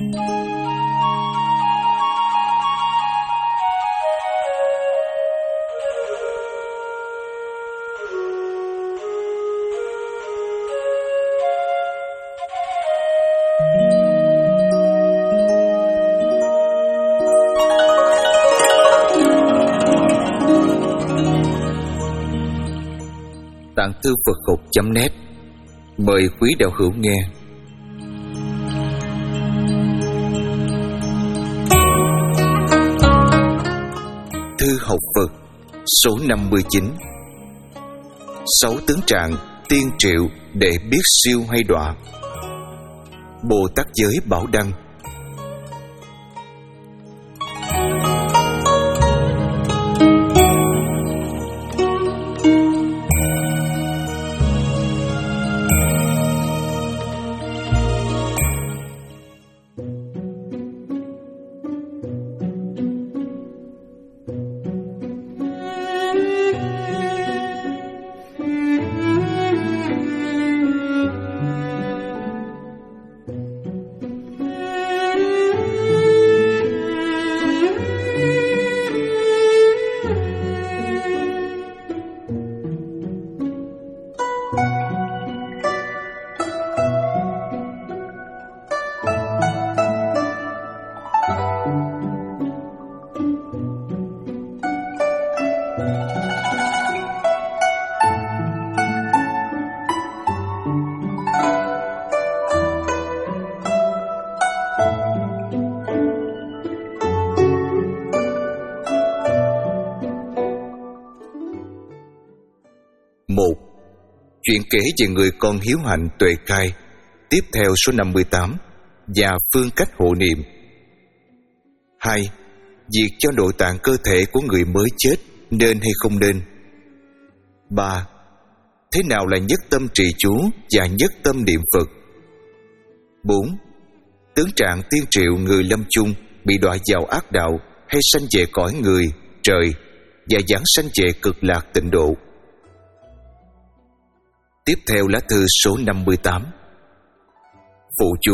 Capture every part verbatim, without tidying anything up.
Tạng Thư Phật Học chấm net mời quý đạo hữu nghe. Thư học Phật số năm mươi chín. Sáu tướng trạng tiên triệu để biết siêu hay đọa. Bồ Tát Giới Bảo Đăng. Một. Chuyện kể về người con hiếu hạnh tuệ khai. Tiếp theo số năm mươi tám và phương cách hộ niệm. Hai. Việc cho nội tạng cơ thể của người mới chết nên hay không nên. Ba. Thế nào là nhất tâm trì chú và nhất tâm niệm Phật? Bốn. Tướng trạng tiên triệu người lâm chung bị đọa vào ác đạo hay sanh về cõi người, trời và giảng sanh về cực lạc tịnh độ. Tiếp theo lá thư số năm mươi tám. Phụ chú.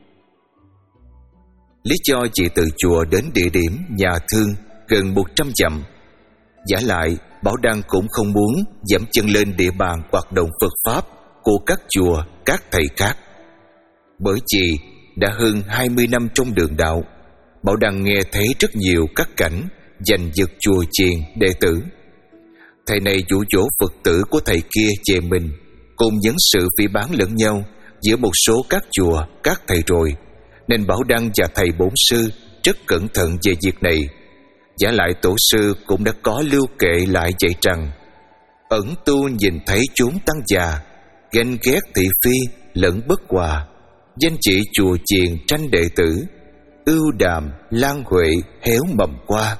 Lý do chị từ chùa đến địa điểm nhà thương gần một trăm dặm. Giả lại, Bảo Đăng cũng không muốn dẫm chân lên địa bàn hoạt động Phật Pháp của các chùa, các thầy khác. Bởi vì đã hơn hai mươi năm trong đường đạo, Bảo Đăng nghe thấy rất nhiều các cảnh giành giật chùa chiền đệ tử. Thầy này dụ dỗ Phật tử của thầy kia về mình, cùng nhấn sự phỉ báng lẫn nhau giữa một số các chùa, các thầy rồi, nên Bảo Đăng và thầy bổn sư rất cẩn thận về việc này. Giả lại tổ sư cũng đã có lưu kệ lại vậy rằng: ẩn tu nhìn thấy chúng tăng già, ganh ghét thị phi lẫn bất hòa, danh chỉ chùa chiền tranh đệ tử, ưu đàm lan huệ héo mầm qua.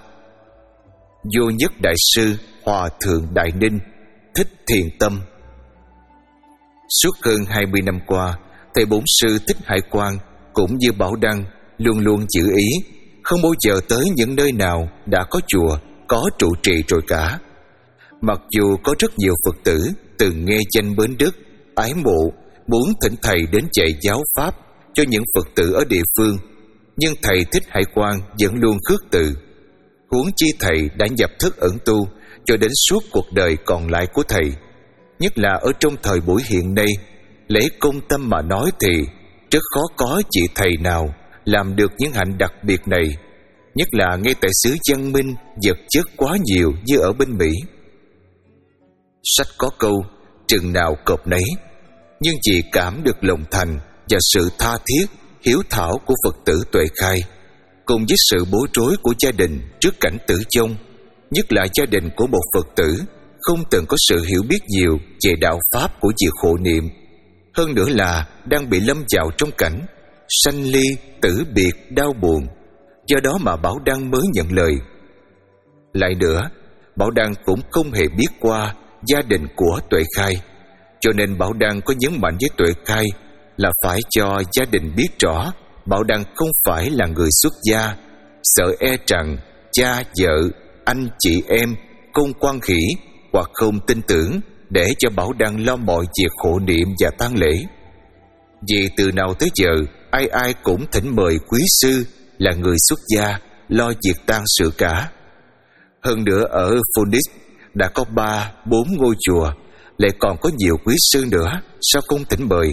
Vô Nhất Đại Sư Hòa Thượng Đại Ninh Thích Thiền Tâm. Suốt hơn hai mươi năm qua, thầy bổn sư Thích Hải Quang cũng như Bảo Đăng luôn luôn giữ ý không bao giờ tới những nơi nào đã có chùa, có trụ trì rồi cả. Mặc dù có rất nhiều Phật tử từng nghe danh bến đức, ái mộ, muốn thỉnh thầy đến dạy giáo pháp cho những Phật tử ở địa phương, nhưng thầy Thích Hải Quang vẫn luôn khước từ. Huống chi thầy đã nhập thức ẩn tu cho đến suốt cuộc đời còn lại của thầy. Nhất là ở trong thời buổi hiện nay, lễ công tâm mà nói thì rất khó có vị thầy nào làm được những hạnh đặc biệt này, nhất là ngay tại xứ văn minh vật chất quá nhiều như ở bên Mỹ. Sách có câu chừng nào cọp nấy, nhưng vì cảm được lòng thành và sự tha thiết, hiếu thảo của Phật tử tuệ khai, cùng với sự bối rối của gia đình trước cảnh tử vong, nhất là gia đình của một Phật tử không từng có sự hiểu biết nhiều về đạo pháp của việc hộ niệm, hơn nữa là đang bị lâm vào trong cảnh sanh ly tử biệt đau buồn. Do đó mà Bảo Đăng mới nhận lời. Lại nữa, Bảo Đăng cũng không hề biết qua gia đình của tuệ khai, cho nên Bảo Đăng có nhấn mạnh với tuệ khai là phải cho gia đình biết rõ Bảo Đăng không phải là người xuất gia, sợ e rằng cha vợ, anh chị em, con quan khỉ hoặc không tin tưởng để cho Bảo Đăng lo mọi việc hộ niệm và tang lễ. Vì từ nào tới giờ ai ai cũng thỉnh mời quý sư là người xuất gia lo việc tang sự cả. Hơn nữa ở Phoenix đã có ba, bốn ngôi chùa, lại còn có nhiều quý sư nữa, sao không thỉnh mời?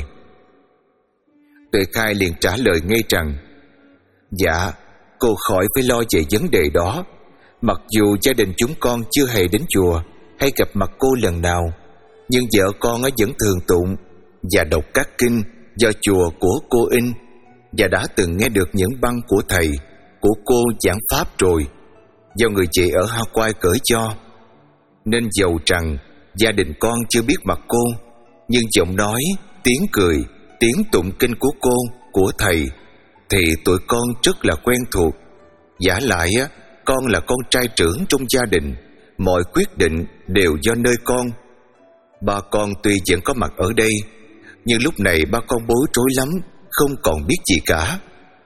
Tuệ Khai liền trả lời ngay rằng: Dạ, cô khỏi phải lo về vấn đề đó. Mặc dù gia đình chúng con chưa hề đến chùa hay gặp mặt cô lần nào, nhưng vợ con vẫn thường tụng và đọc các kinh do chùa của cô in, và đã từng nghe được những băng của thầy của cô giảng pháp rồi, do người chị ở Hawaii cởi cho. Nên dầu rằng gia đình con chưa biết mặt cô, nhưng giọng nói, tiếng cười, tiếng tụng kinh của cô, của thầy thì tụi con rất là quen thuộc. Vả lại á, con là con trai trưởng trong gia đình, mọi quyết định đều do nơi con. Ba con tuy vẫn có mặt ở đây, nhưng lúc này ba con bối rối lắm, không còn biết gì cả.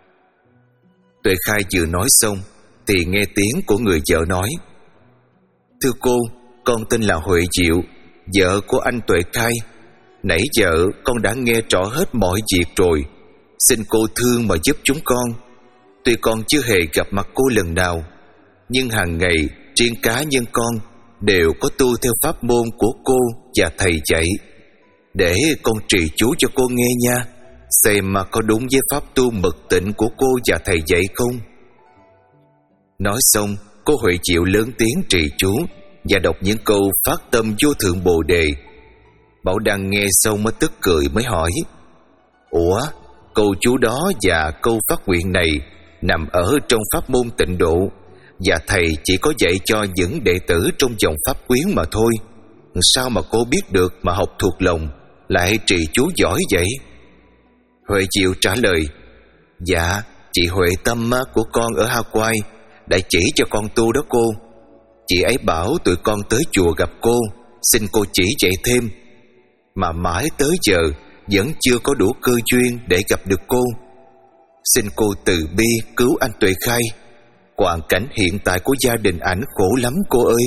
Tuệ Khai vừa nói xong thì nghe tiếng của người vợ nói: Thưa cô, con tên là Huệ Diệu, vợ của anh Tuệ Khai. Nãy giờ con đã nghe rõ hết mọi việc rồi, xin cô thương mà giúp chúng con. Tuy con chưa hề gặp mặt cô lần nào, nhưng hàng ngày riêng cá nhân con đều có tu theo pháp môn của cô và thầy dạy. Để con trì chú cho cô nghe nha, xem mà có đúng với pháp tu mật tịnh của cô và thầy dạy không. Nói xong, cô Huệ Diệu lớn tiếng trì chú và đọc những câu phát tâm vô thượng bồ đề. Bảo Đăng nghe xong mới tức cười, mới hỏi: Ủa, câu chú đó và câu phát nguyện này nằm ở trong pháp môn tịnh độ, và thầy chỉ có dạy cho những đệ tử trong dòng pháp quyến mà thôi. Sao mà cô biết được mà học thuộc lòng, lại trì chú giỏi vậy? Huệ Diệu trả lời: Dạ, chị Huệ Tâm của con ở Hawaii đã chỉ cho con tu đó cô. Chị ấy bảo tụi con tới chùa gặp cô, xin cô chỉ dạy thêm. Mà mãi tới giờ vẫn chưa có đủ cơ duyên để gặp được cô. Xin cô từ bi cứu anh Tuệ Khai. Hoàn cảnh hiện tại của gia đình ảnh khổ lắm cô ơi.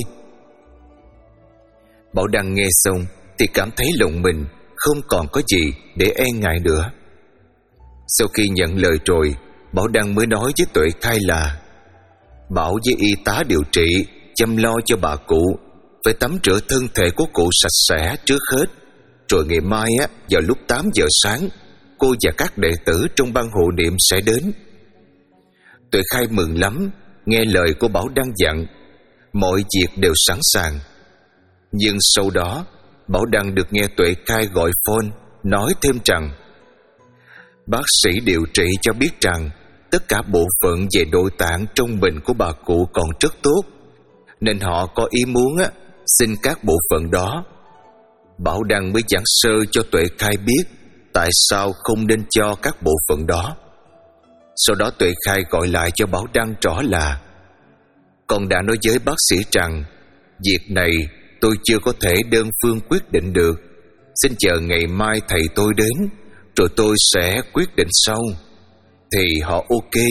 Bảo Đăng nghe xong thì cảm thấy lòng mình không còn có gì để e ngại nữa. Sau khi nhận lời rồi, Bảo Đăng mới nói với Tuệ Khai là: Bảo với y tá điều trị chăm lo cho bà cụ, phải tắm rửa thân thể của cụ sạch sẽ trước hết. Rồi ngày mai á, vào lúc tám giờ sáng, cô và các đệ tử trong ban hộ niệm sẽ đến. Tuệ Khai mừng lắm, nghe lời của Bảo Đăng dặn, mọi việc đều sẵn sàng. Nhưng sau đó, Bảo Đăng được nghe Tuệ Khai gọi phone nói thêm rằng: Bác sĩ điều trị cho biết rằng tất cả bộ phận về nội tạng trong mình của bà cụ còn rất tốt, nên họ có ý muốn á, xin các bộ phận đó. Bảo Đăng mới giảng sơ cho Tuệ Khai biết tại sao không nên cho các bộ phận đó. Sau đó Tuệ Khai gọi lại cho Bảo Đăng rõ là: Con đã nói với bác sĩ rằng việc này tôi chưa có thể đơn phương quyết định được. Xin chờ ngày mai thầy tôi đến, rồi tôi sẽ quyết định sau. Thì họ ok.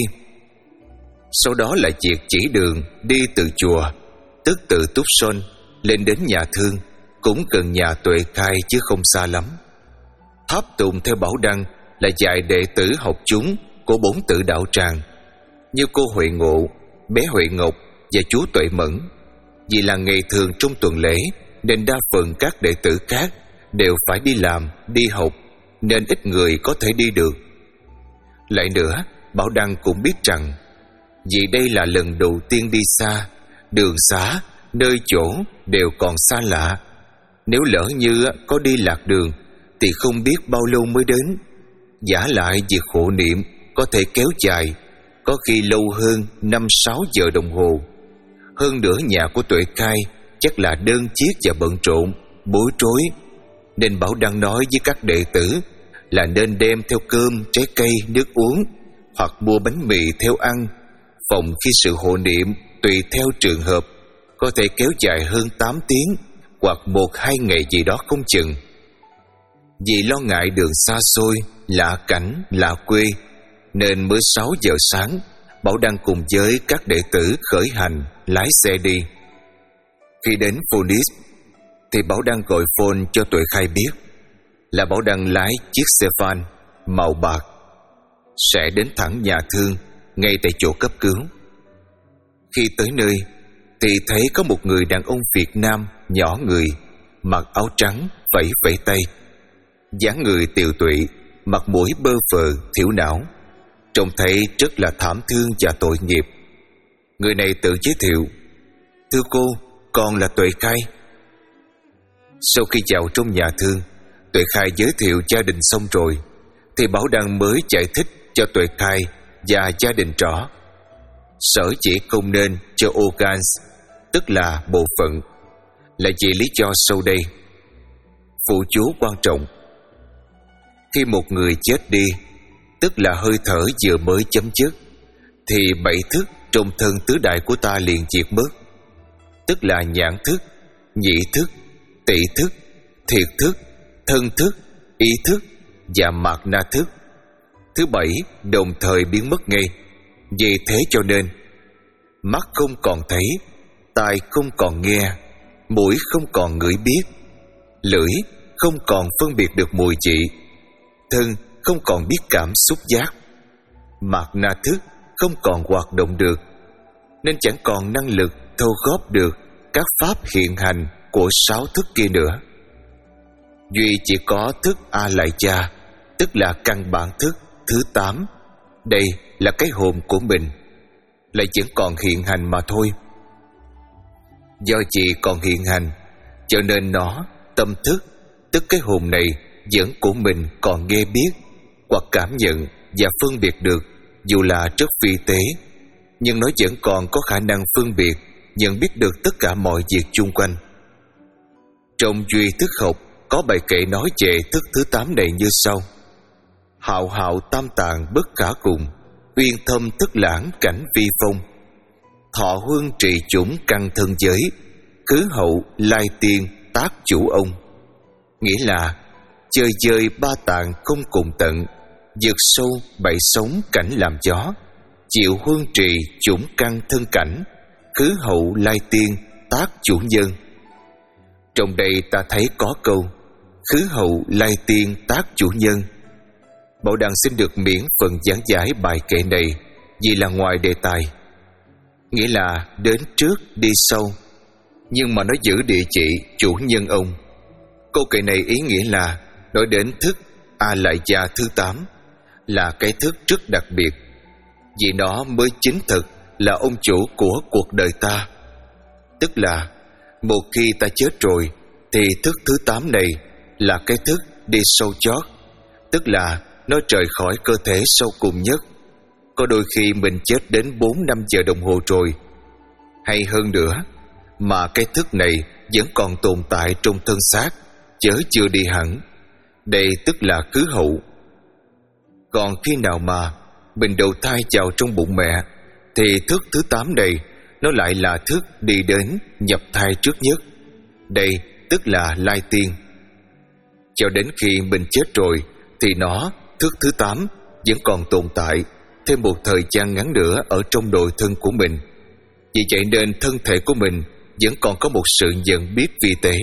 Sau đó là việc chỉ đường đi từ chùa, tức từ Tucson lên đến nhà thương, cũng gần nhà Tuệ Khai chứ không xa lắm. Tháp tùng theo Bảo Đăng là vài đệ tử học chúng của bốn tự đạo tràng, như cô Huệ Ngộ, bé Huệ Ngọc và chú Tuệ Mẫn. Vì là ngày thường trong tuần lễ, nên đa phần các đệ tử khác đều phải đi làm, đi học, nên ít người có thể đi được. Lại nữa, Bảo Đăng cũng biết rằng vì đây là lần đầu tiên đi xa, đường xá, nơi chỗ đều còn xa lạ. Nếu lỡ như có đi lạc đường thì không biết bao lâu mới đến. Vả lại việc hộ niệm có thể kéo dài, có khi lâu hơn năm sáu giờ đồng hồ. Hơn nữa nhà của Tuệ Khai chắc là đơn chiếc và bận rộn, bối rối, nên Bảo Đăng nói với các đệ tử là nên đem theo cơm, trái cây, nước uống, hoặc mua bánh mì theo ăn, phòng khi sự hộ niệm tùy theo trường hợp có thể kéo dài hơn tám tiếng hoặc một hai ngày gì đó không chừng. Vì lo ngại đường xa xôi, lạ cảnh, lạ quê, nên mới sáu giờ sáng, Bảo Đăng cùng với các đệ tử khởi hành lái xe đi. Khi đến Phoenix thì Bảo Đăng gọi phone cho Tuệ Khai biết là Bảo Đăng lái chiếc xe van màu bạc. sẽ đến thẳng nhà thương ngay tại chỗ cấp cứu. Khi tới nơi thì thấy có một người đàn ông Việt Nam nhỏ người, mặc áo trắng, vẫy vẫy tay. Dáng người tiều tụy, mặt mũi bơ phờ, thiểu não, trông thấy rất là thảm thương và tội nghiệp. Người này tự giới thiệu: "Thưa cô, con là Tuệ Khai." Sau khi vào trong nhà thương, Tuệ Khai giới thiệu gia đình xong rồi, thì Bảo Đăng mới giải thích cho Tuệ Khai và gia đình rõ sở dĩ không nên cho organs, tức là bộ phận, là vì lý do sau đây. Phụ chú quan trọng: khi một người chết đi, tức là hơi thở vừa mới chấm dứt, thì bảy thức trong thân tứ đại của ta liền diệt mất, tức là nhãn thức, nhĩ thức, tỷ thức, thiệt thức, thân thức, ý thức và mạt na thức. Thứ bảy đồng thời biến mất ngay. Vì thế cho nên mắt không còn thấy, tai không còn nghe, mũi không còn ngửi biết, lưỡi không còn phân biệt được mùi vị, thân không còn biết cảm xúc giác, mạt na thức không còn hoạt động được, nên chẳng còn năng lực thâu góp được các pháp hiện hành của sáu thức kia nữa. Duy chỉ có thức A Lại Gia, tức là căn bản thức thứ tám, đây là cái hồn của mình, lại vẫn còn hiện hành mà thôi. Do chỉ còn hiện hành, cho nên nó, tâm thức, tức cái hồn này vẫn của mình còn nghe biết hoặc cảm nhận và phân biệt được, dù là rất phi tế, nhưng nó vẫn còn có khả năng phân biệt, nhận biết được tất cả mọi việc chung quanh. Trong Duy Thức Học có bài kệ nói về thức thứ tám này như sau: hạo hạo tam tạng bất khả cùng, uyên thâm thức lãng cảnh vi phong, thọ huân trì chủng căn thân giới, khứ hậu lai tiên tác chủ ông. Nghĩa là chơi chơi ba tạng không cùng tận, vượt sâu bảy sống cảnh làm gió, chịu huân trì chủng căn thân cảnh, khứ hậu lai tiên tác chủ nhân. Trong đây ta thấy có câu khứ hậu lai tiên tác chủ nhân. Bảo Đăng xin được miễn phần giảng giải bài kệ này vì là ngoài đề tài, nghĩa là đến trước đi sau, nhưng mà nó giữ địa chỉ chủ nhân ông. Câu kệ này ý nghĩa là nói đến thức A Lại Gia thứ tám, là cái thức rất đặc biệt, vì nó mới chính thực là ông chủ của cuộc đời ta. Tức là một khi ta chết rồi thì thức thứ tám này là cái thức đi sâu chót, tức là nó rời khỏi cơ thể sâu cùng nhất. Có đôi khi mình chết đến bốn năm giờ đồng hồ rồi, hay hơn nữa, mà cái thức này vẫn còn tồn tại trong thân xác, chớ chưa đi hẳn. Đây tức là khứ hậu. Còn khi nào mà mình đầu thai vào trong bụng mẹ, thì thức thứ tám này nó lại là thức đi đến nhập thai trước nhất. Đây tức là lai tiên. Cho đến khi mình chết rồi thì nó, thức thứ tám, vẫn còn tồn tại thêm một thời gian ngắn nữa ở trong nội thân của mình. Vì vậy nên thân thể của mình vẫn còn có một sự nhận biết vi tế.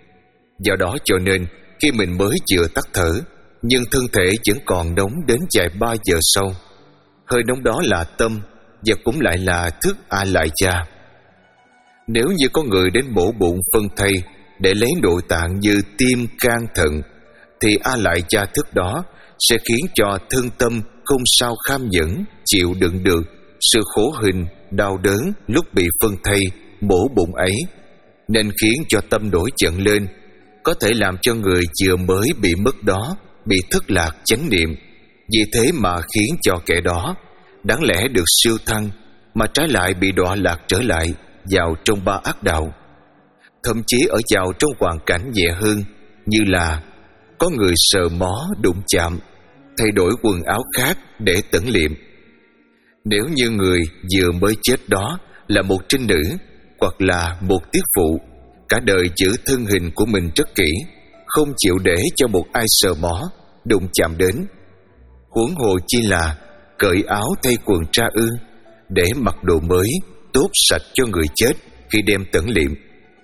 Do đó cho nên khi mình mới vừa tắt thở, nhưng thân thể vẫn còn nóng đến vài ba giờ sau. Hơi nóng đó là tâm, và cũng lại là thức A Lại Gia. Nếu như có người đến mổ bụng phân thây để lấy nội tạng như tim, can, thận, thì A Lại Gia thức đó sẽ khiến cho thân tâm không sao kham nhẫn chịu đựng được sự khổ hình, đau đớn lúc bị phân thây, mổ bụng ấy, nên khiến cho tâm nổi giận lên, có thể làm cho người vừa mới bị mất đó bị thất lạc chánh niệm. Vì thế mà khiến cho kẻ đó đáng lẽ được siêu thăng, mà trái lại bị đọa lạc trở lại vào trong ba ác đạo. Thậm chí ở vào trong hoàn cảnh nhẹ hơn, như là có người sờ mó đụng chạm, thay đổi quần áo khác để tẩn liệm. Nếu như người vừa mới chết đó là một trinh nữ hoặc là một tiết phụ, cả đời giữ thân hình của mình rất kỹ, không chịu để cho một ai sờ mó, đụng chạm đến, huống hồ chi là cởi áo thay quần tra ư, để mặc đồ mới tốt sạch cho người chết khi đem tẩn liệm.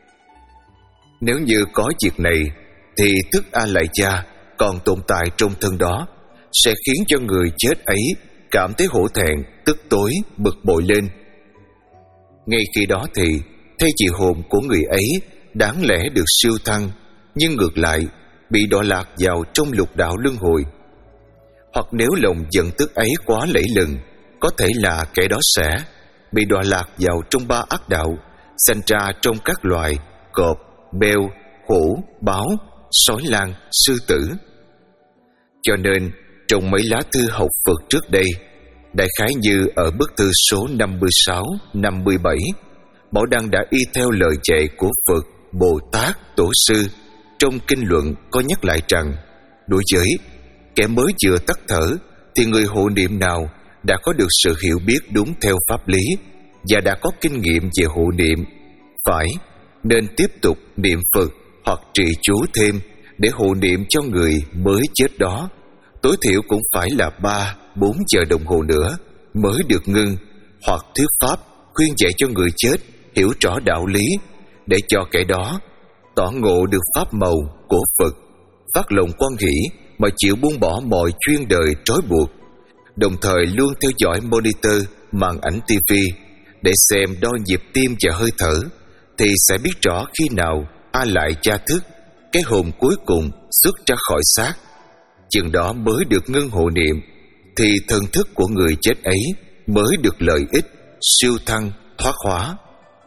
Nếu như có việc này thì thức A Lại Gia còn tồn tại trong thân đó sẽ khiến cho người chết ấy cảm thấy hổ thẹn, tức tối, bực bội lên. Ngay khi đó thì thay vì hồn của người ấy đáng lẽ được siêu thăng, nhưng ngược lại bị đọa lạc vào trong lục đạo luân hồi. Hoặc nếu lòng giận tức ấy quá lẫy lừng, có thể là kẻ đó sẽ bị đọa lạc vào trong ba ác đạo, sanh ra trong các loài cọp, beo, hổ, báo, sói lang, sư tử. Cho nên trong mấy lá thư học Phật trước đây, đại khái như ở bức thư số năm mươi sáu, năm mươi bảy, Bảo Đăng đã y theo lời dạy của Phật Bồ Tát Tổ sư. Trong kinh luận có nhắc lại rằng, đối với kẻ mới vừa tắt thở thì người hộ niệm nào đã có được sự hiểu biết đúng theo pháp lý và đã có kinh nghiệm về hộ niệm, phải nên tiếp tục niệm Phật hoặc trì chú thêm để hộ niệm cho người mới chết đó. Tối thiểu cũng phải là ba, bốn giờ đồng hồ nữa mới được ngưng, hoặc thuyết pháp khuyên dạy cho người chết hiểu rõ đạo lý, để cho kẻ đó tỏ ngộ được pháp màu của Phật, phát lòng quan hỷ mà chịu buông bỏ mọi chuyên đời trói buộc, đồng thời luôn theo dõi monitor màn ảnh tivi để xem đo nhịp tim và hơi thở, thì sẽ biết rõ khi nào A Lại Gia thức, cái hồn cuối cùng xuất ra khỏi xác. Chừng đó mới được ngưng hộ niệm, thì thần thức của người chết ấy mới được lợi ích, siêu thăng, thoát hóa.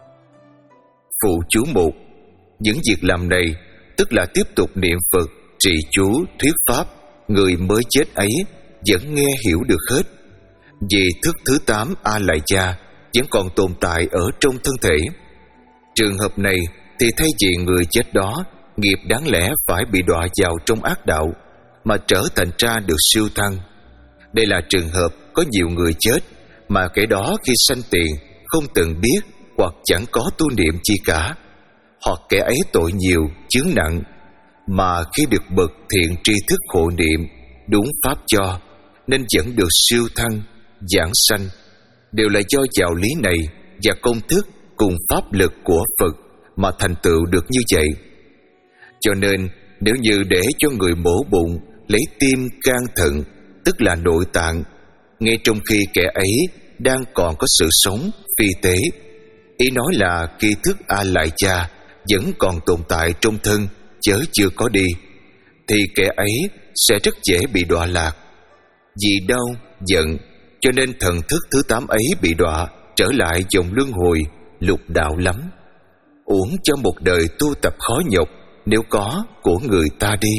Phụ chú một. Những việc làm này tức là tiếp tục niệm Phật, trì chú, thuyết pháp, người mới chết ấy vẫn nghe hiểu được hết. Vì thức thứ tám A Lại Gia vẫn còn tồn tại ở trong thân thể. Trường hợp này thì thay vì người chết đó nghiệp đáng lẽ phải bị đọa vào trong ác đạo, mà trở thành ra được siêu thăng. Đây là trường hợp có nhiều người chết mà kẻ đó khi sanh tiền không từng biết hoặc chẳng có tu niệm chi cả, hoặc kẻ ấy tội nhiều, chướng nặng, mà khi được bậc thiện tri thức hộ niệm đúng pháp cho, nên vẫn được siêu thăng, giảng sanh, đều là do giáo lý này và công thức cùng pháp lực của Phật mà thành tựu được như vậy. Cho nên nếu như để cho người mổ bụng lấy tim, can, thận, tức là nội tạng, ngay trong khi kẻ ấy đang còn có sự sống phi tế, ý nói là khi thức A Lại Gia vẫn còn tồn tại trong thân chớ chưa có đi, thì kẻ ấy sẽ rất dễ bị đọa lạc. Vì đau, giận, cho nên thần thức thứ tám ấy bị đọa trở lại dòng luân hồi lục đạo lắm. Uổng cho một đời tu tập khó nhọc nếu có của người ta đi.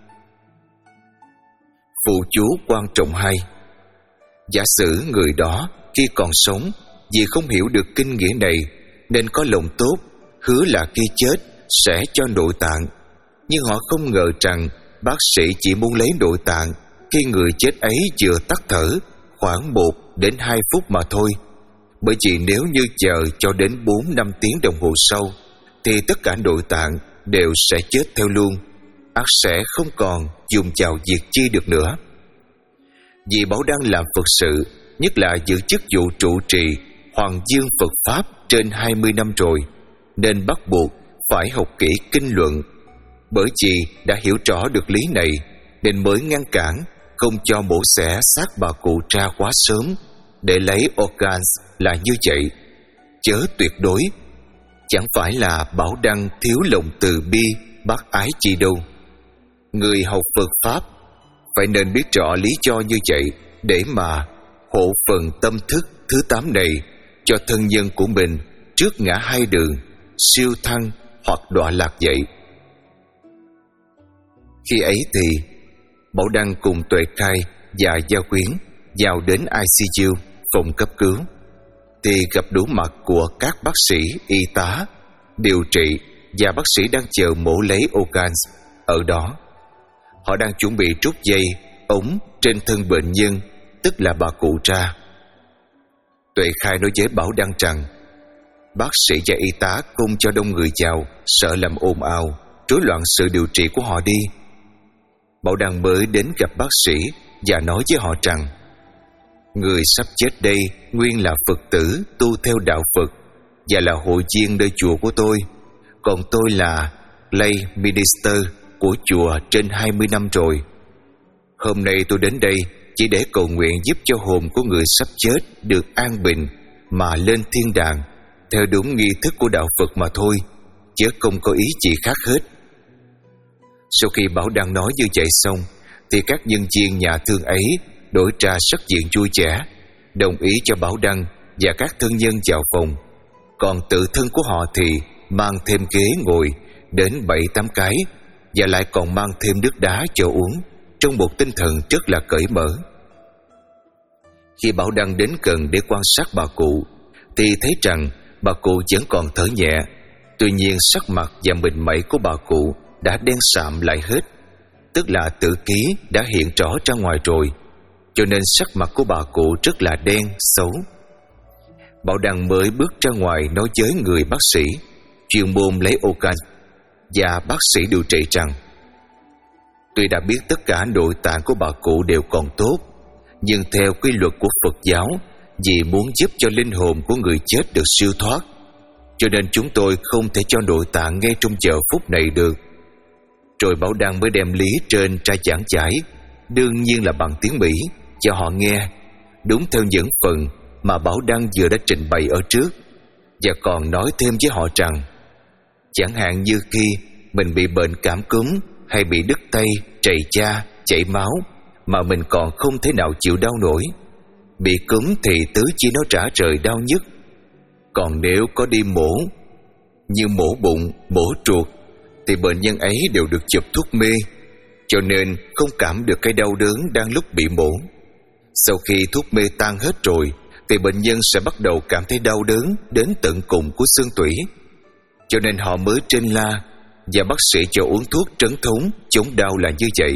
Phụ chú quan trọng hai. Giả sử người đó khi còn sống vì không hiểu được kinh nghĩa này nên có lòng tốt, hứa là khi chết sẽ cho nội tạng, nhưng họ không ngờ rằng bác sĩ chỉ muốn lấy nội tạng khi người chết ấy vừa tắt thở khoảng một đến hai phút mà thôi. Bởi vì nếu như chờ cho đến bốn năm tiếng đồng hồ sau thì tất cả nội tạng đều sẽ chết theo luôn, ắt sẽ không còn dùng vào việc chi được nữa. Vì Bảo Đăng làm Phật sự, nhất là giữ chức vụ trụ trì Hoàng Dương Phật Pháp trên hai mươi năm rồi, nên bắt buộc phải học kỹ kinh luận. Bởi vì đã hiểu rõ được lý này nên mới ngăn cản không cho mổ xẻ xác bà cụ ra quá sớm để lấy organs là như vậy, chớ tuyệt đối. Chẳng phải là Bảo Đăng thiếu lòng từ bi bác ái chi đâu. Người học Phật Pháp phải nên biết rõ lý do như vậy để mà hộ phần tâm thức thứ tám này cho thân nhân của mình trước ngã hai đường, siêu thăng hoặc đọa lạc vậy. Khi ấy thì Bảo Đăng cùng Tuệ Khai và Gia Quyến vào đến i xê u, phòng cấp cứu, thì gặp đủ mặt của các bác sĩ, y tá, điều trị và bác sĩ đang chờ mổ lấy organs ở đó. Họ đang chuẩn bị rút dây, ống trên thân bệnh nhân, tức là bà cụ ra. Tuệ Khai nói với Bảo Đăng rằng bác sĩ và y tá không cho đông người vào, sợ làm ồn ào, rối loạn sự điều trị của họ đi. Bảo Đăng mới đến gặp bác sĩ và nói với họ rằng người sắp chết đây nguyên là Phật tử tu theo đạo Phật và là hội viên nơi chùa của tôi, còn tôi là lay minister của chùa trên hai mươi năm rồi. Hôm nay tôi đến đây chỉ để cầu nguyện giúp cho hồn của người sắp chết được an bình mà lên thiên đàng theo đúng nghi thức của đạo Phật mà thôi, chứ không có ý gì khác hết. Sau khi Bảo Đăng nói như vậy xong thì các nhân viên nhà thương ấy đổi ra sắc diện vui vẻ, đồng ý cho Bảo Đăng và các thân nhân vào phòng. Còn tự thân của họ thì mang thêm ghế ngồi đến bảy tám cái, và lại còn mang thêm nước đá cho uống, trong một tinh thần rất là cởi mở. Khi Bảo Đăng đến gần để quan sát bà cụ thì thấy rằng bà cụ vẫn còn thở nhẹ. Tuy nhiên sắc mặt và mình mẩy của bà cụ đã đen sạm lại hết, tức là tử ký đã hiện rõ ra ngoài rồi, cho nên sắc mặt của bà cụ rất là đen, xấu. Bảo Đăng mới bước ra ngoài nói với người bác sĩ chuyên môn lấy organ, và bác sĩ điều trị rằng: "Tôi đã biết tất cả nội tạng của bà cụ đều còn tốt, nhưng theo quy luật của Phật giáo, vì muốn giúp cho linh hồn của người chết được siêu thoát, cho nên chúng tôi không thể cho nội tạng ngay trong giờ phút này được." Rồi Bảo Đăng mới đem lý trên ra giảng giải, đương nhiên là bằng tiếng Mỹ, cho họ nghe, đúng theo những phần mà Bảo Đăng vừa đã trình bày ở trước, và còn nói thêm với họ rằng chẳng hạn như khi mình bị bệnh cảm cúm hay bị đứt tay, trầy da, chảy máu mà mình còn không thể nào chịu đau nổi, bị cúm thì tứ chi nó rã rời đau nhức. Còn nếu có đi mổ như mổ bụng, mổ ruột thì bệnh nhân ấy đều được chụp thuốc mê, cho nên không cảm được cái đau đớn đang lúc bị mổ. Sau khi thuốc mê tan hết rồi thì bệnh nhân sẽ bắt đầu cảm thấy đau đớn đến tận cùng của xương tủy, cho nên họ mới trên la và bác sĩ cho uống thuốc trấn thống chống đau là như vậy.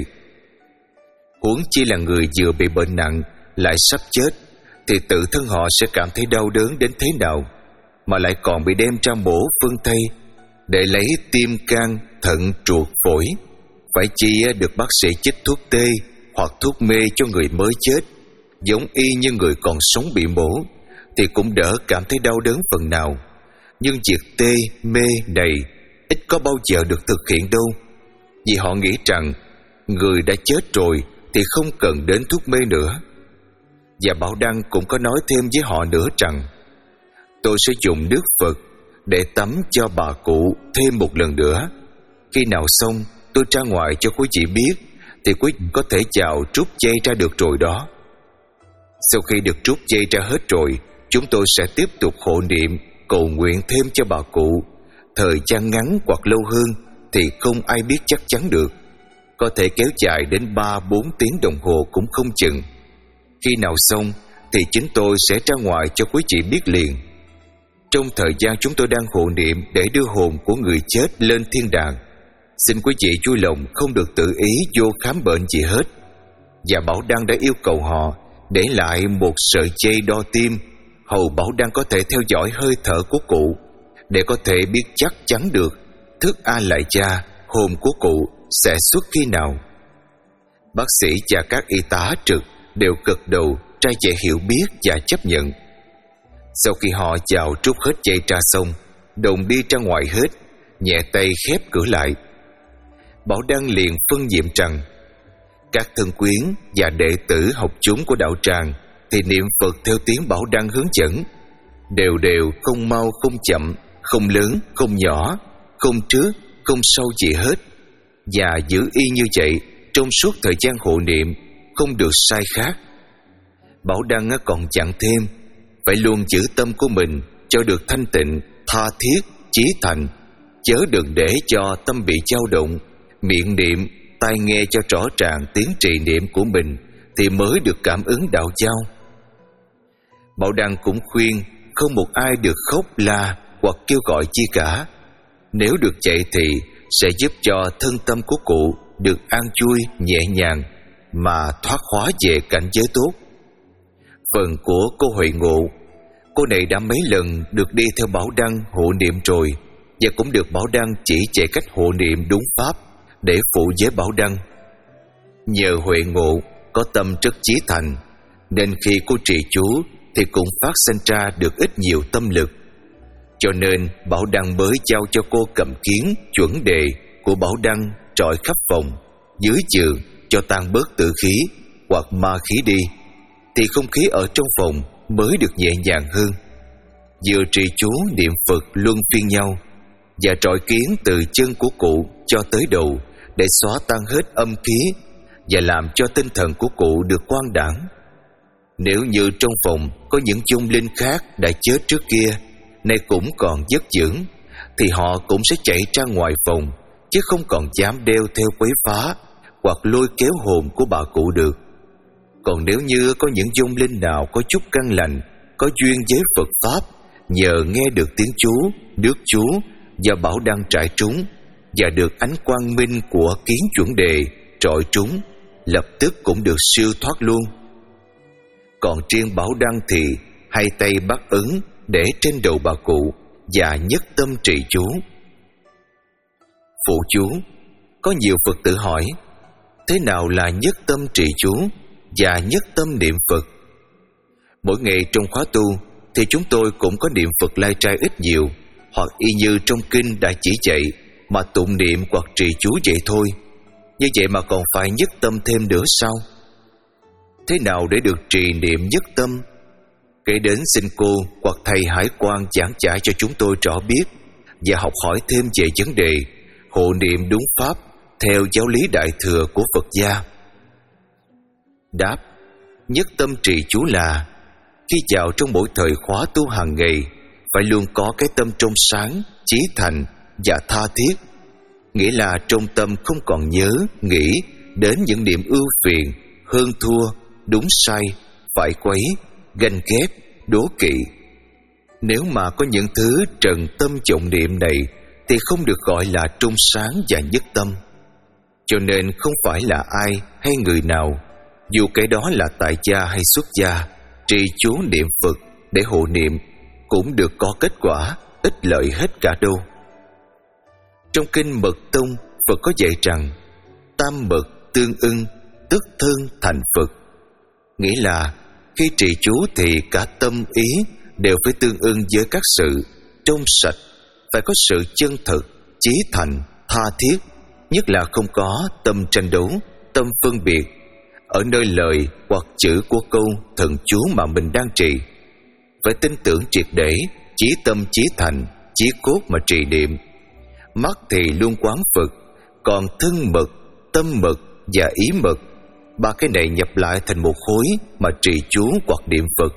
Huống chi là người vừa bị bệnh nặng lại sắp chết thì tự thân họ sẽ cảm thấy đau đớn đến thế nào, mà lại còn bị đem ra mổ phương Tây để lấy tim, can, thận, ruột, phổi. Phải chi được bác sĩ chích thuốc tê hoặc thuốc mê cho người mới chết, giống y như người còn sống bị mổ, thì cũng đỡ cảm thấy đau đớn phần nào. Nhưng việc tê, mê này ít có bao giờ được thực hiện đâu, vì họ nghĩ rằng người đã chết rồi thì không cần đến thuốc mê nữa. Và Bảo Đăng cũng có nói thêm với họ nữa rằng: "Tôi sẽ dùng nước Phật để tắm cho bà cụ thêm một lần nữa. Khi nào xong tôi ra ngoài cho quý vị biết thì quý vị có thể chào trút dây ra được rồi đó." Sau khi được trút dây ra hết rồi, chúng tôi sẽ tiếp tục hộ niệm cầu nguyện thêm cho bà cụ. Thời gian ngắn hoặc lâu hơn thì không ai biết chắc chắn được, có thể kéo dài đến ba bốn tiếng đồng hồ cũng không chừng. Khi nào xong thì chính tôi sẽ ra ngoài cho quý vị biết liền. Trong thời gian chúng tôi đang hộ niệm để đưa hồn của người chết lên thiên đàng, xin quý vị vui lòng không được tự ý vô khám bệnh gì hết. Và Bảo Đăng đã yêu cầu họ để lại một sợi dây đo tim, hầu Bảo Đăng có thể theo dõi hơi thở của cụ để có thể biết chắc chắn được thức A Lại Gia, hồn của cụ sẽ xuất khi nào. Bác sĩ và các y tá trực đều gật đầu ra vẻ hiểu biết và chấp nhận. Sau khi họ chào trút hết dây ra xong, đồng đi ra ngoài hết, nhẹ tay khép cửa lại. Bảo Đăng liền phân nhiệm rằng các thân quyến và đệ tử học chúng của đạo tràng thì niệm Phật theo tiếng Bảo Đăng hướng dẫn, đều đều, không mau không chậm, không lớn không nhỏ, không trước không sau gì hết, và giữ y như vậy trong suốt thời gian hộ niệm, không được sai khác. Bảo Đăng còn dặn thêm phải luôn giữ tâm của mình cho được thanh tịnh, tha thiết, chí thành, chớ đừng để cho tâm bị dao động. Miệng niệm, tai nghe cho rõ ràng tiếng trì niệm của mình thì mới được cảm ứng đạo giao. Bảo Đăng cũng khuyên không một ai được khóc la hoặc kêu gọi chi cả. Nếu được vậy thì sẽ giúp cho thân tâm của cụ được an vui, nhẹ nhàng mà thoát hóa về cảnh giới tốt. Phần của cô Huệ Ngộ, cô này đã mấy lần được đi theo Bảo Đăng hộ niệm rồi, và cũng được Bảo Đăng chỉ dạy cách hộ niệm đúng pháp để phụ với Bảo Đăng. Nhờ Huệ Ngộ có tâm rất chí thành, nên khi cô trì chú thì cũng phát sinh ra được ít nhiều tâm lực. Cho nên Bảo Đăng mới giao cho cô cầm kiến chuẩn đề của Bảo Đăng trọi khắp phòng, dưới giường cho tan bớt tử khí hoặc ma khí đi, thì không khí ở trong phòng mới được nhẹ nhàng hơn. Vừa trì chú niệm Phật luân phiên nhau, và trọi kiến từ chân của cụ cho tới đầu để xóa tan hết âm khí và làm cho tinh thần của cụ được quang đãng. Nếu như trong phòng có những vong linh khác đã chết trước kia, nay cũng còn giấc dưỡng, thì họ cũng sẽ chạy ra ngoài phòng, chứ không còn dám đeo theo quấy phá hoặc lôi kéo hồn của bà cụ được. Còn nếu như có những vong linh nào có chút căn lành, có duyên với Phật Pháp, nhờ nghe được tiếng chú, nước chú và bảo đăng trải trúng, và được ánh quang minh của kiến chuẩn đề trọi trúng, lập tức cũng được siêu thoát luôn. Còn riêng bảo đăng thì hai tay bắt ấn để trên đầu bà cụ và nhất tâm trì chú. Phụ chú. Có nhiều Phật tử hỏi, thế nào là nhất tâm trì chú và nhất tâm niệm Phật? Mỗi ngày trong khóa tu thì chúng tôi cũng có niệm Phật lai trai ít nhiều, hoặc y như trong kinh đã chỉ dạy mà tụng niệm hoặc trì chú vậy thôi. Như vậy mà còn phải nhất tâm thêm nữa sao? Thế nào để được trì niệm nhất tâm? Kể đến xin cô hoặc thầy Hải Quan giảng giải cho chúng tôi rõ biết và học hỏi thêm về vấn đề hộ niệm đúng pháp theo giáo lý đại thừa của Phật gia. Đáp: nhất tâm trì chú là khi vào trong mỗi thời khóa tu hàng ngày phải luôn có cái tâm trong sáng, chí thành và tha thiết. Nghĩa là trong tâm không còn nhớ, nghĩ đến những niệm ưu phiền, hơn thua, đúng sai, phải quấy, ganh ghét, đố kỵ. Nếu mà có những thứ trần tâm vọng niệm này thì không được gọi là trong sáng và nhất tâm. Cho nên không phải là ai hay người nào, dù cái đó là tại gia hay xuất gia, trì chú niệm Phật để hộ niệm cũng được có kết quả, ích lợi hết cả đâu. Trong kinh Mật Tông, Phật có dạy rằng tam mật tương ưng, tức thân thành Phật. Nghĩa là khi trì chú thì cả tâm ý đều phải tương ưng với các sự trong sạch, phải có sự chân thực, chí thành, tha thiết, nhất là không có tâm tranh đấu, tâm phân biệt ở nơi lời hoặc chữ của câu thần chú mà mình đang trì. Phải tin tưởng triệt để, chí tâm chí thành, chí cốt mà trì niệm. Mắt thì luôn quán Phật, còn thân mật, tâm mật và ý mật, ba cái này nhập lại thành một khối mà trì chú hoặc niệm Phật.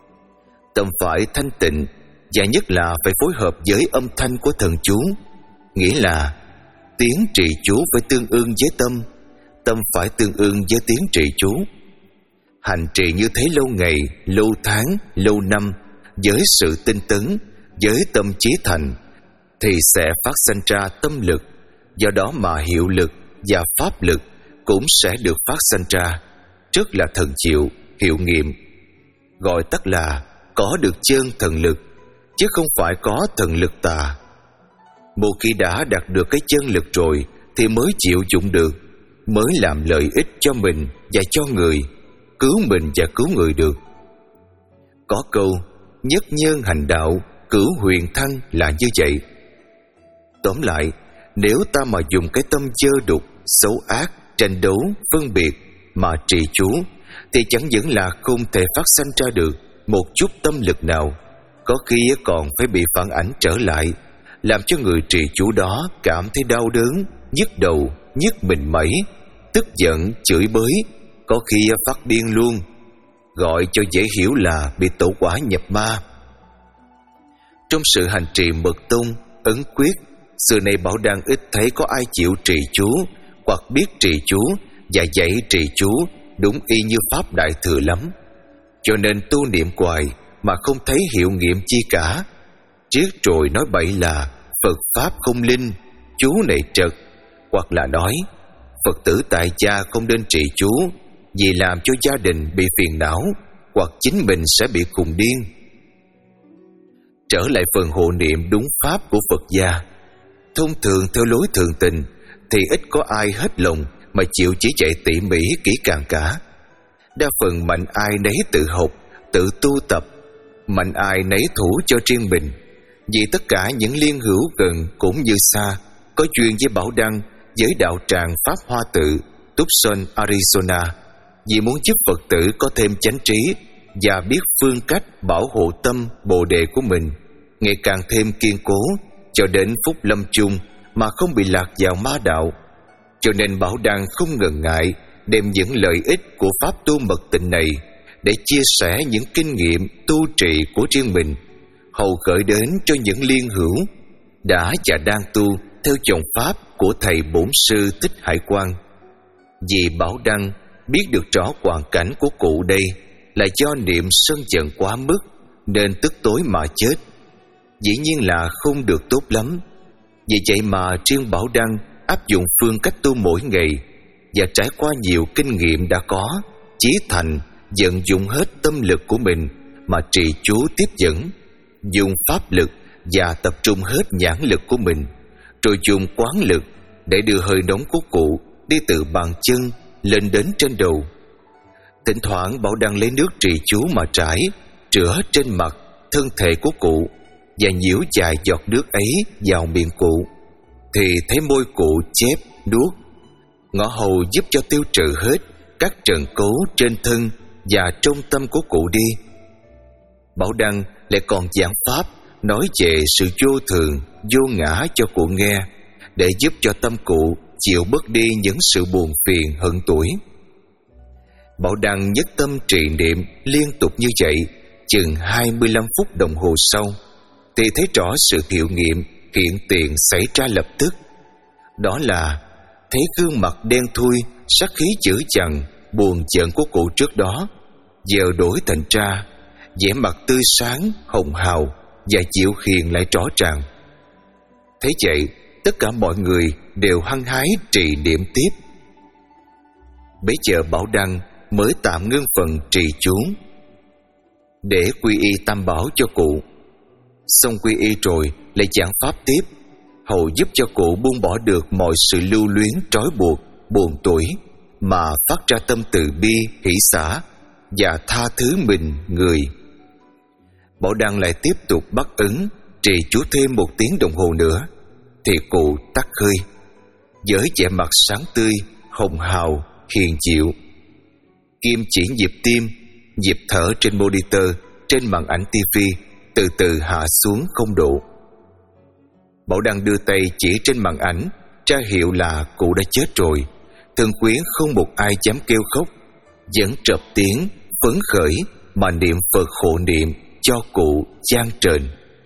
Tâm phải thanh tịnh, và nhất là phải phối hợp với âm thanh của thần chú. Nghĩa là tiếng trì chú phải tương ưng với tâm, tâm phải tương ưng với tiếng trì chú. Hành trì như thế lâu ngày, lâu tháng, lâu năm, với sự tinh tấn, với tâm chí thành, thì sẽ phát sanh ra tâm lực, do đó mà hiệu lực và pháp lực cũng sẽ được phát sanh ra, rất là thần diệu, hiệu nghiệm. Gọi tắt là có được chân thần lực, chứ không phải có thần lực tà. Một khi đã đạt được cái chân lực rồi thì mới chịu dụng được, mới làm lợi ích cho mình và cho người, cứu mình và cứu người được. Có câu nhất nhân hành đạo, cửu huyền thăng là như vậy. Tóm lại, nếu ta mà dùng cái tâm dơ đục, xấu ác, tranh đấu, phân biệt mà trì chú, thì chẳng những là không thể phát sanh ra được một chút tâm lực nào, có khi còn phải bị phản ảnh trở lại, làm cho người trì chú đó cảm thấy đau đớn, nhức đầu, nhức mình mẩy, tức giận, chửi bới, có khi phát điên luôn. Gọi cho dễ hiểu là bị tẩu hỏa nhập ma. Trong sự hành trì mật tông, ấn quyết, xưa nay Bảo Đăng ít thấy có ai chịu trì chú hoặc biết trì chú và dạy trì chú đúng y như pháp đại thừa lắm. Cho nên tu niệm hoài mà không thấy hiệu nghiệm chi cả. Trước rồi nói bậy là Phật pháp không linh, chú này trật, hoặc là nói Phật tử tại gia không nên trì chú vì làm cho gia đình bị phiền não, hoặc chính mình sẽ bị khùng điên. Trở lại phần hộ niệm đúng pháp của Phật gia, thông thường theo lối thường tình thì ít có ai hết lòng mà chịu chỉ dạy tỉ mỉ kỹ càng cả. Đa phần mạnh ai nấy tự học, tự tu tập, mạnh ai nấy thủ cho riêng mình. Vì tất cả những liên hữu gần cũng như xa, có duyên với Bảo Đăng, với đạo tràng Pháp Hoa Tự, Tucson, Arizona, vì muốn giúp Phật tử có thêm chánh trí và biết phương cách bảo hộ tâm bồ đề của mình ngày càng thêm kiên cố cho đến phút lâm chung mà không bị lạc vào ma đạo. Cho nên Bảo Đăng không ngần ngại đem những lợi ích của pháp tu mật tịnh này để chia sẻ những kinh nghiệm tu trì của riêng mình, hầu gửi đến cho những liên hữu đã và đang tu theo dòng pháp của thầy bổn sư Thích Hải Quang. Vì Bảo Đăng biết được rõ hoàn cảnh của cụ đây là do niệm sân giận quá mức nên tức tối mà chết, dĩ nhiên là không được tốt lắm. Vì vậy mà riêng Bảo Đăng áp dụng phương cách tu mỗi ngày và trải qua nhiều kinh nghiệm đã có, chí thành vận dụng hết tâm lực của mình mà trì chú tiếp dẫn, dùng pháp lực và tập trung hết nhãn lực của mình, rồi dùng quán lực để đưa hơi nóng của cụ đi từ bàn chân lên đến trên đầu. Thỉnh thoảng Bảo Đăng lấy nước trì chú mà trải, rửa trên mặt, thân thể của cụ và nhiễu dài giọt nước ấy vào miệng cụ, thì thấy môi cụ chép nuốt, ngõ hầu giúp cho tiêu trừ hết các trần cấu trên thân và trong tâm của cụ đi. Bảo Đăng lại còn giảng pháp nói về sự vô thường, vô ngã cho cụ nghe, để giúp cho tâm cụ chịu bớt đi những sự buồn phiền hận tủi. Bảo Đăng nhất tâm trì niệm liên tục như vậy chừng hai mươi lăm phút đồng hồ sau, thì thấy rõ sự hiệu nghiệm hiện tiền xảy ra lập tức. Đó là thấy gương mặt đen thui, sắc khí dữ dằn, buồn giận của cụ trước đó giờ đổi thành ra vẻ mặt tươi sáng, hồng hào và dịu hiền lại rõ ràng. Thấy vậy, tất cả mọi người đều hăng hái trì niệm tiếp. Bấy giờ Bảo Đăng mới tạm ngưng phần trì chú để quy y tam bảo cho cụ. Xong quy y rồi lại giảng pháp tiếp, hầu giúp cho cụ buông bỏ được mọi sự lưu luyến trói buộc, buồn tủi, mà phát ra tâm từ bi, hỷ xả và tha thứ mình người. Bảo Đăng lại tiếp tục bắt ấn trì chú thêm một tiếng đồng hồ nữa, thì cụ tắt hơi với vẻ mặt sáng tươi, hồng hào, hiền dịu. Kim chỉ nhịp tim, nhịp thở trên monitor, trên màn ảnh tivi từ từ hạ xuống không độ. Bảo Đăng đưa tay chỉ trên màn ảnh, ra hiệu là cụ đã chết rồi. Thân quyến không một ai dám kêu khóc, vẫn trập tiếng phấn khởi mà niệm Phật hộ niệm cho cụ chan trền.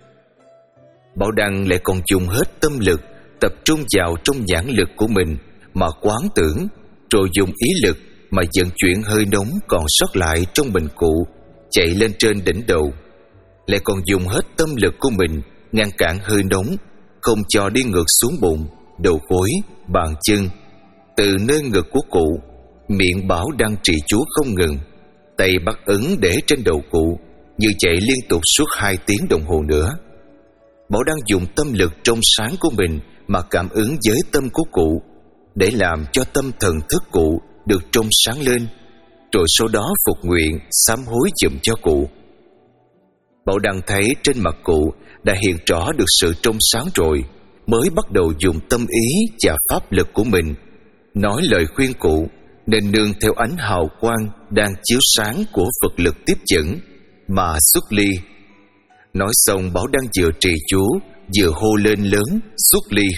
Bảo Đăng lại còn dùng hết tâm lực tập trung vào trong nhãn lực của mình mà quán tưởng, rồi dùng ý lực mà vận chuyển hơi nóng còn sót lại trong mình cụ chạy lên trên đỉnh đầu, lại còn dùng hết tâm lực của mình ngăn cản hơi nóng không cho đi ngược xuống bụng, đầu gối, bàn chân. Từ nơi ngực của cụ, miệng Bảo Đăng trì chú không ngừng, tay bắt ấn để trên đầu cụ, như vậy liên tục suốt hai tiếng đồng hồ nữa. Bảo Đăng dùng tâm lực trong sáng của mình mà cảm ứng với tâm của cụ, để làm cho tâm thần thức cụ được trong sáng lên, rồi sau đó phục nguyện sám hối giùm cho cụ. Bảo Đăng thấy trên mặt cụ đã hiện rõ được sự trong sáng rồi, mới bắt đầu dùng tâm ý và pháp lực của mình nói lời khuyên cụ nên nương theo ánh hào quang đang chiếu sáng của Phật lực tiếp dẫn mà xuất ly. Nói xong, Bảo Đăng vừa trì chú vừa hô lên lớn xuất ly.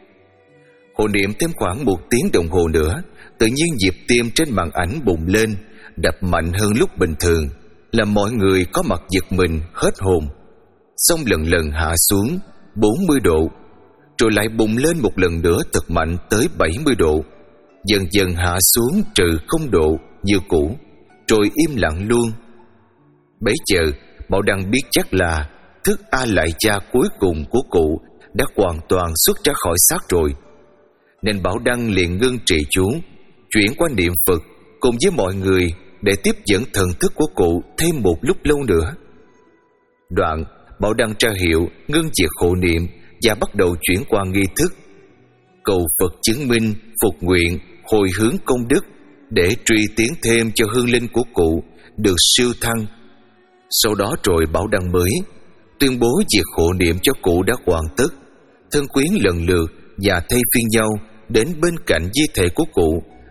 Hộ niệm thêm khoảng một tiếng đồng hồ nữa, tự nhiên nhịp tim trên màn ảnh bùng lên, đập mạnh hơn lúc bình thường, làm mọi người có mặt giật mình hết hồn. Xong lần lần hạ xuống bốn mươi độ, rồi lại bùng lên một lần nữa thật mạnh tới bảy mươi độ, dần dần hạ xuống trừ không độ như cũ, rồi im lặng luôn. Bấy giờ Bảo Đăng biết chắc là thức A Lại Gia cuối cùng của cụ đã hoàn toàn xuất ra khỏi xác rồi, nên Bảo Đăng liền ngưng trì chú, chuyển qua niệm Phật cùng với mọi người để tiếp dẫn thần thức của cụ thêm một lúc lâu nữa. Đoạn Bảo Đăng tra hiệu ngưng việc hộ niệm và bắt đầu chuyển qua nghi thức cầu Phật chứng minh, phục nguyện, hồi hướng công đức để truy tiến thêm cho hương linh của cụ được siêu thăng. Sau đó rồi Bảo Đăng mới tuyên bố việc hộ niệm cho cụ đã hoàn tất. Thân quyến lần lượt và thay phiên nhau đến bên cạnh di thể của cụ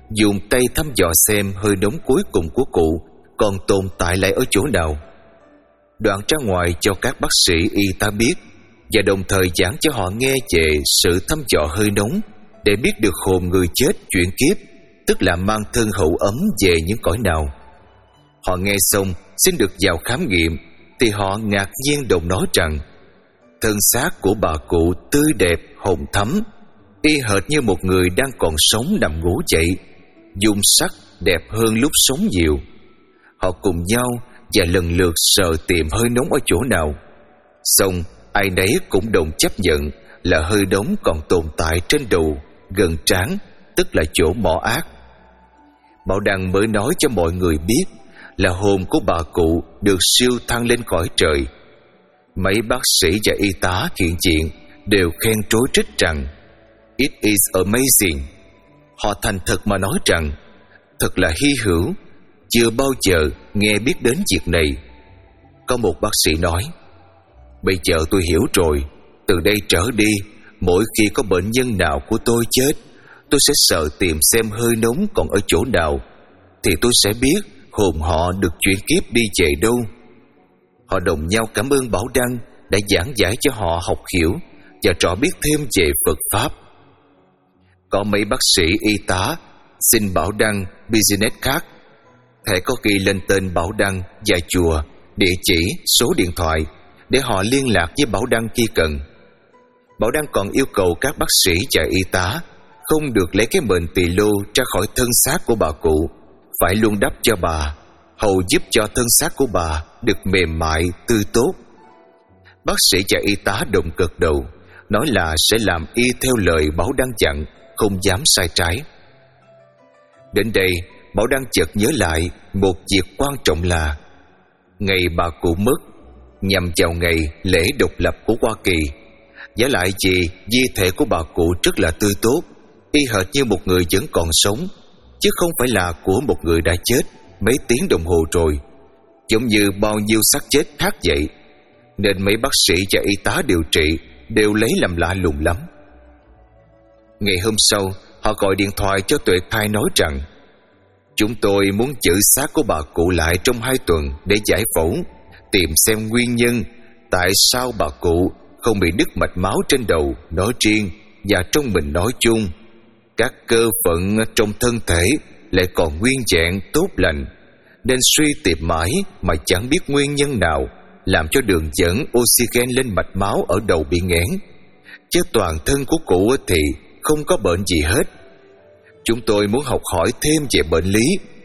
dùng tay thăm dò xem hơi nóng cuối cùng của cụ còn tồn tại lại ở chỗ nào. Đoạn ra ngoài cho các bác sĩ y tá biết, và đồng thời giảng cho họ nghe về sự thăm dò hơi nóng để biết được hồn người chết chuyển kiếp, tức là mang thân hậu ấm về những cõi nào. Họ nghe xong xin được vào khám nghiệm, thì họ ngạc nhiên đồng nói rằng thân xác của bà cụ tươi đẹp hồng thắm, y hệt như một người đang còn sống nằm ngủ vậy, dung sắc đẹp hơn lúc sống nhiều. Họ cùng nhau và lần lượt sờ tìm hơi nóng ở chỗ nào. Xong ai nấy cũng đồng chấp nhận là hơi nóng còn tồn tại trên đầu gần trán, tức là chỗ mỏ ác. Bảo Đăng mới nói cho mọi người biết là hồn của bà cụ được siêu thăng lên cõi trời. Mấy bác sĩ và y tá hiện diện đều khen trối trích rằng "It is amazing." Họ thành thật mà nói rằng thật là hy hữu, chưa bao giờ nghe biết đến việc này. Có một bác sĩ nói: "Bây giờ tôi hiểu rồi, từ đây trở đi, mỗi khi có bệnh nhân nào của tôi chết, tôi sẽ sợ tìm xem hơi nóng còn ở chỗ nào, thì tôi sẽ biết hồn họ được chuyển kiếp đi về đâu." Họ đồng nhau cảm ơn Bảo Đăng đã giảng giải cho họ học hiểu và trò biết thêm về Phật Pháp. Có mấy bác sĩ y tá xin Bảo Đăng business card, thẻ có ghi lên tên Bảo Đăng và chùa, địa chỉ, số điện thoại để họ liên lạc với Bảo Đăng khi cần. Bảo Đăng còn yêu cầu các bác sĩ và y tá không được lấy cái mền tỳ lô ra khỏi thân xác của bà cụ, phải luôn đắp cho bà, hầu giúp cho thân xác của bà được mềm mại, tươi tốt. Bác sĩ và y tá đồng gật đầu, nói là sẽ làm y theo lời Bảo Đăng dặn, không dám sai trái. Đến đây, Bảo Đăng chợt nhớ lại một việc quan trọng là ngày bà cụ mất nhằm vào ngày lễ độc lập của Hoa Kỳ. Giả lại vì di thể của bà cụ rất là tươi tốt, y hệt như một người vẫn còn sống, chứ không phải là của một người đã chết mấy tiếng đồng hồ rồi, giống như bao nhiêu xác chết khác vậy. Nên mấy bác sĩ và y tá điều trị đều lấy làm lạ lùng lắm. Ngày hôm sau, họ gọi điện thoại cho Tuệ Khai nói rằng chúng tôi muốn giữ xác của bà cụ lại trong hai tuần để giải phẫu, tìm xem nguyên nhân tại sao bà cụ không bị đứt mạch máu trên đầu nói riêng và trong mình nói chung. Các cơ phận trong thân thể lại còn nguyên vẹn tốt lành, nên suy tìm mãi mà chẳng biết nguyên nhân nào làm cho đường dẫn oxygen lên mạch máu ở đầu bị nghẽn, chứ toàn thân của cụ thì không có bệnh gì hết. Chúng tôi muốn học hỏi thêm về bệnh lý.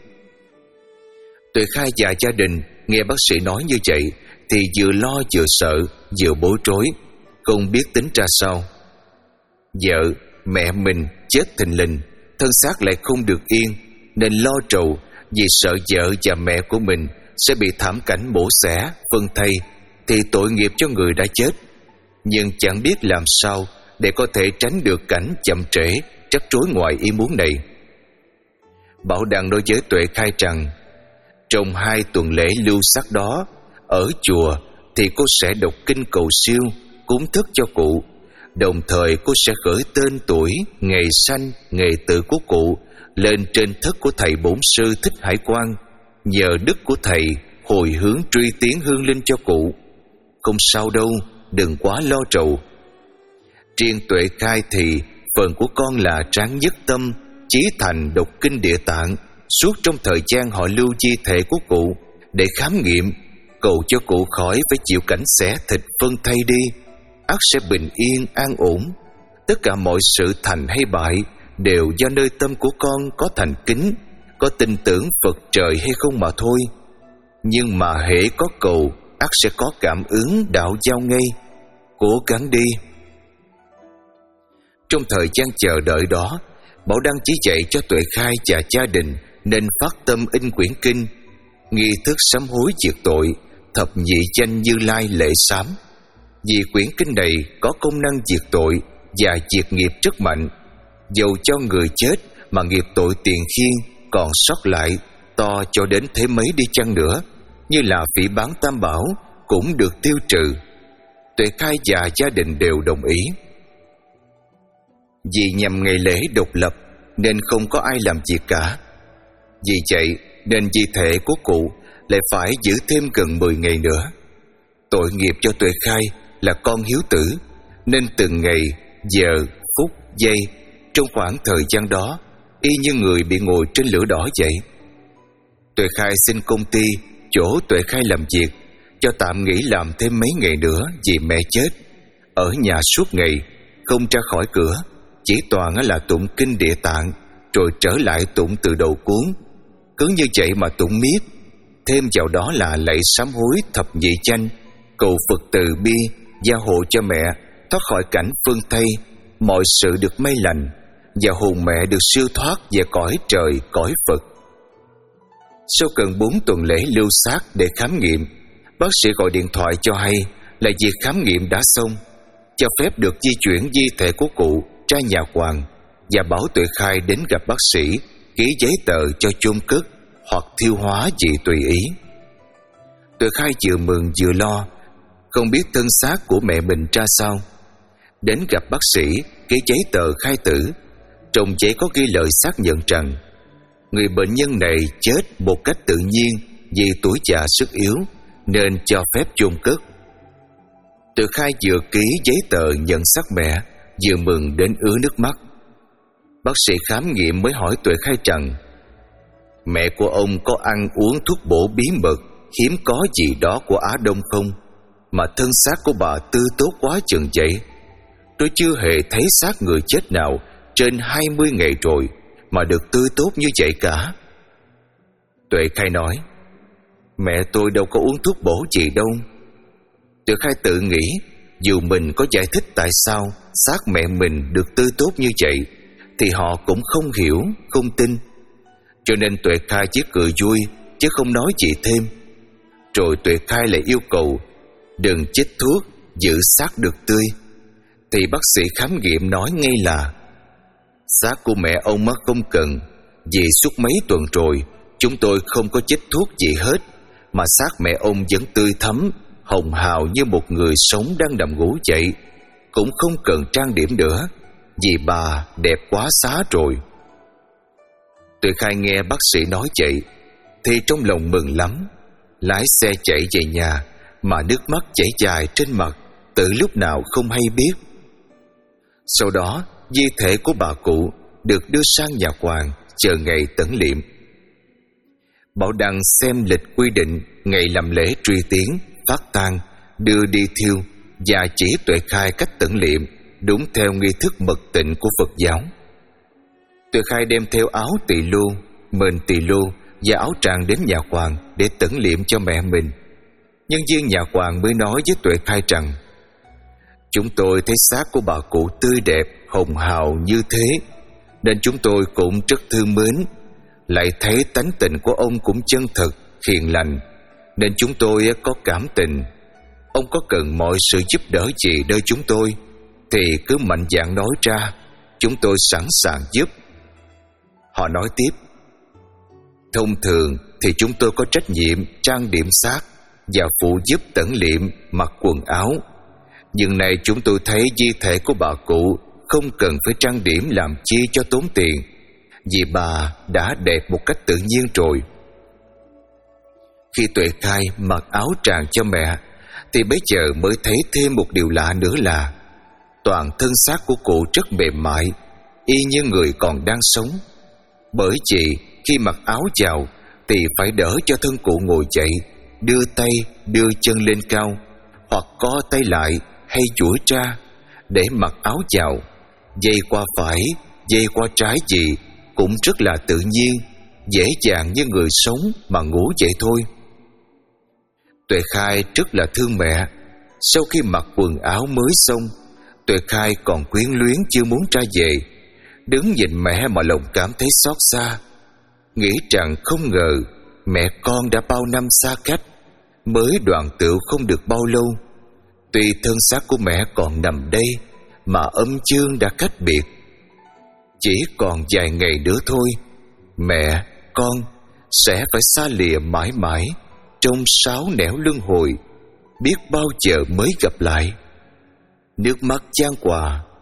Tuệ Khai và gia đình nghe bác sĩ nói như vậy thì vừa lo vừa sợ, vừa bối rối, không biết tính ra sao. Vợ, mẹ mình chết thình lình, thân xác lại không được yên, nên lo trầu vì sợ vợ và mẹ của mình sẽ bị thảm cảnh mổ xẻ, phân thây, thì tội nghiệp cho người đã chết. Nhưng chẳng biết làm sao để có thể tránh được cảnh chậm trễ, rắc rối ngoài ý muốn này. Bảo Đăng nói với Tuệ Khai rằng trong hai tuần lễ lưu xác đó, ở chùa thì cô sẽ đọc kinh cầu siêu, cúng thức cho cụ. Đồng thời cô sẽ khởi tên tuổi, ngày sanh, ngày tự của cụ lên trên thất của thầy bổn sư Thích Hải Quang, nhờ đức của thầy hồi hướng truy tiến hương linh cho cụ. Không sao đâu, đừng quá lo trầu. Riêng Tuệ Khai thì phần của con là ráng nhất tâm, chí thành đọc kinh Địa Tạng suốt trong thời gian họ lưu di thể của cụ để khám nghiệm, cầu cho cụ khỏi phải chịu cảnh xẻ thịt phân thây đi, ắt sẽ bình yên an ổn. Tất cả mọi sự thành hay bại đều do nơi tâm của con có thành kính, có tin tưởng Phật trời hay không mà thôi. Nhưng mà hễ có cầu, ắt sẽ có cảm ứng đạo giao ngay. Cố gắng đi. Trong thời gian chờ đợi đó, Bảo Đăng chỉ dạy cho Tuệ Khai và gia đình nên phát tâm in quyển kinh, nghi thức sám hối diệt tội, thập nhị danh Như Lai lễ sám. Vì quyển kinh này có công năng diệt tội và diệt nghiệp rất mạnh. Dầu cho người chết mà nghiệp tội tiền khiên còn sót lại to cho đến thế mấy đi chăng nữa, như là phỉ báng tam bảo, cũng được tiêu trừ. Tuệ Khai và gia đình đều đồng ý. Vì nhằm ngày lễ độc lập nên không có ai làm việc cả. Vì vậy nên di thể của cụ lại phải giữ thêm gần mười ngày nữa. Tội nghiệp cho Tuệ Khai là con hiếu tử, nên từng ngày, giờ, phút, giây trong khoảng thời gian đó y như người bị ngồi trên lửa đỏ vậy. Tuệ Khai xin công ty chỗ Tuệ Khai làm việc cho tạm nghỉ làm thêm mấy ngày nữa vì mẹ chết. Ở nhà suốt ngày, không ra khỏi cửa, chỉ toàn là tụng kinh Địa Tạng, rồi trở lại tụng từ đầu cuốn. Cứ như vậy mà tụng miết. Thêm vào đó là lạy sám hối thập nhị chánh, cầu Phật từ bi gia hộ cho mẹ thoát khỏi cảnh phương Tây, mọi sự được may lành, và hồn mẹ được siêu thoát về cõi trời cõi Phật. Sau gần bốn tuần lễ lưu xác để khám nghiệm, bác sĩ gọi điện thoại cho hay là việc khám nghiệm đã xong, cho phép được di chuyển di thể của cụ ra nhà Hoàng, và bảo Tuệ Khai đến gặp bác sĩ ký giấy tờ cho chôn cất hoặc thiêu hóa gì tùy ý. Tuệ Khai vừa mừng vừa lo, không biết thân xác của mẹ mình ra sao. Đến gặp bác sĩ ký giấy tờ khai tử, trong giấy có ghi lời xác nhận rằng người bệnh nhân này chết một cách tự nhiên vì tuổi già sức yếu, nên cho phép chôn cất. Tuệ Khai vừa ký giấy tờ nhận xác mẹ, vừa mừng đến ứa nước mắt. Bác sĩ khám nghiệm mới hỏi Tuệ Khai rằng mẹ của ông có ăn uống thuốc bổ bí mật hiếm có gì đó của Á Đông không, mà thân xác của bà tươi tốt quá chừng vậy. Tôi chưa hề thấy xác người chết nào trên hai mươi ngày rồi mà được tươi tốt như vậy cả. Tuệ Khai nói, mẹ tôi đâu có uống thuốc bổ gì đâu. Tuệ Khai tự nghĩ, dù mình có giải thích tại sao xác mẹ mình được tươi tốt như vậy thì họ cũng không hiểu, không tin. Cho nên Tuệ Khai chỉ cười vui chứ không nói gì thêm. Rồi Tuệ Khai lại yêu cầu đừng chích thuốc, giữ xác được tươi. Thì bác sĩ khám nghiệm nói ngay là xác của mẹ ông mất không cần, vì suốt mấy tuần rồi chúng tôi không có chích thuốc gì hết, mà xác mẹ ông vẫn tươi thắm, hồng hào như một người sống đang nằm ngủ vậy. Cũng không cần trang điểm nữa, vì bà đẹp quá xá rồi. Tuệ Khai nghe bác sĩ nói vậy thì trong lòng mừng lắm, lái xe chạy về nhà mà nước mắt chảy dài trên mặt, từ lúc nào không hay biết. Sau đó di thể của bà cụ được đưa sang nhà Hoàng chờ ngày tẩn liệm. Bảo Đăng xem lịch quy định ngày làm lễ truy tiến, phát tang, đưa đi thiêu và chỉ Tuệ Khai cách tẩn liệm đúng theo nghi thức mật tịnh của Phật giáo. Tuệ Khai đem theo áo tỳ lô, mền tỳ lô và áo tràng đến nhà Hoàng để tẩn liệm cho mẹ mình. Nhân viên nhà Hoàng mới nói với Tuệ Khai rằng chúng tôi thấy xác của bà cụ tươi đẹp, hồng hào như thế, nên chúng tôi cũng rất thương mến. Lại thấy tánh tình của ông cũng chân thật, hiền lành, nên chúng tôi có cảm tình. Ông có cần mọi sự giúp đỡ gì nơi chúng tôi thì cứ mạnh dạn nói ra, chúng tôi sẵn sàng giúp. Họ nói tiếp, thông thường thì chúng tôi có trách nhiệm trang điểm xác và phụ giúp tẩn liệm, mặc quần áo. Nhưng này chúng tôi thấy di thể của bà cụ không cần phải trang điểm làm chi cho tốn tiền, vì bà đã đẹp một cách tự nhiên rồi. Khi Tuệ Khai mặc áo tràng cho mẹ thì bây giờ mới thấy thêm một điều lạ nữa là toàn thân xác của cụ rất mềm mại, y như người còn đang sống. Bởi vì khi mặc áo vào thì phải đỡ cho thân cụ ngồi dậy, đưa tay đưa chân lên cao, hoặc co tay lại hay duỗi ra để mặc áo vào. Dây qua phải, dây qua trái gì cũng rất là tự nhiên, dễ dàng như người sống mà ngủ vậy thôi. Tuệ Khai rất là thương mẹ. Sau khi mặc quần áo mới xong, Tuệ Khai còn quyến luyến chưa muốn ra về, đứng nhìn mẹ mà lòng cảm thấy xót xa, nghĩ rằng không ngờ mẹ con đã bao năm xa cách, mới đoàn tụ không được bao lâu. Tuy thân xác của mẹ còn nằm đây, mà âm dương đã cách biệt. Chỉ còn vài ngày nữa thôi, mẹ, con sẽ phải xa lìa mãi mãi trong sáu nẻo luân hồi, biết bao giờ mới gặp lại. Nước mắt chan hòa,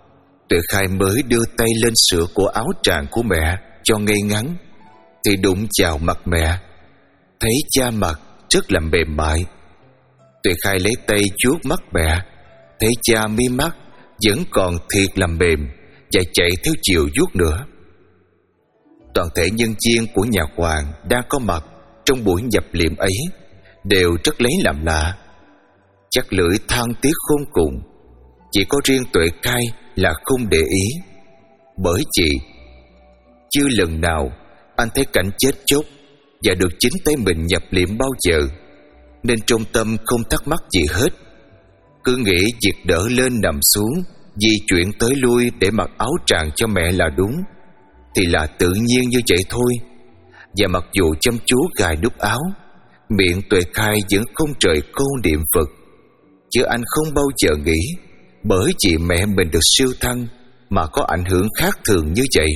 Tuệ Khai mới đưa tay lên sửa cổ áo tràng của mẹ cho ngay ngắn, thì đụng vào mặt mẹ. Thấy da mặt rất là mềm mại. Tuệ Khai lấy tay chuốt mắt mẹ, thấy da mi mắt vẫn còn thiệt là mềm, và chạy theo chiều vuốt nữa. Toàn thể nhân viên của nhà Hoàng đang có mặt trong buổi nhập liệm ấy đều rất lấy làm lạ, chắc lưỡi than tiếc khôn cùng. Chỉ có riêng Tuệ Khai là không để ý, bởi vì chưa lần nào anh thấy cảnh chết chóc và được chính tay mình nhập liệm bao giờ, nên trong tâm không thắc mắc gì hết. Cứ nghĩ việc đỡ lên nằm xuống, di chuyển tới lui để mặc áo tràng cho mẹ là đúng, thì là tự nhiên như vậy thôi. Và mặc dù chăm chú gài đúc áo, miệng Tuệ Khai vẫn không rời câu niệm Phật, chứ anh không bao giờ nghĩ bởi vì mẹ mình được siêu thăng mà có ảnh hưởng khác thường như vậy.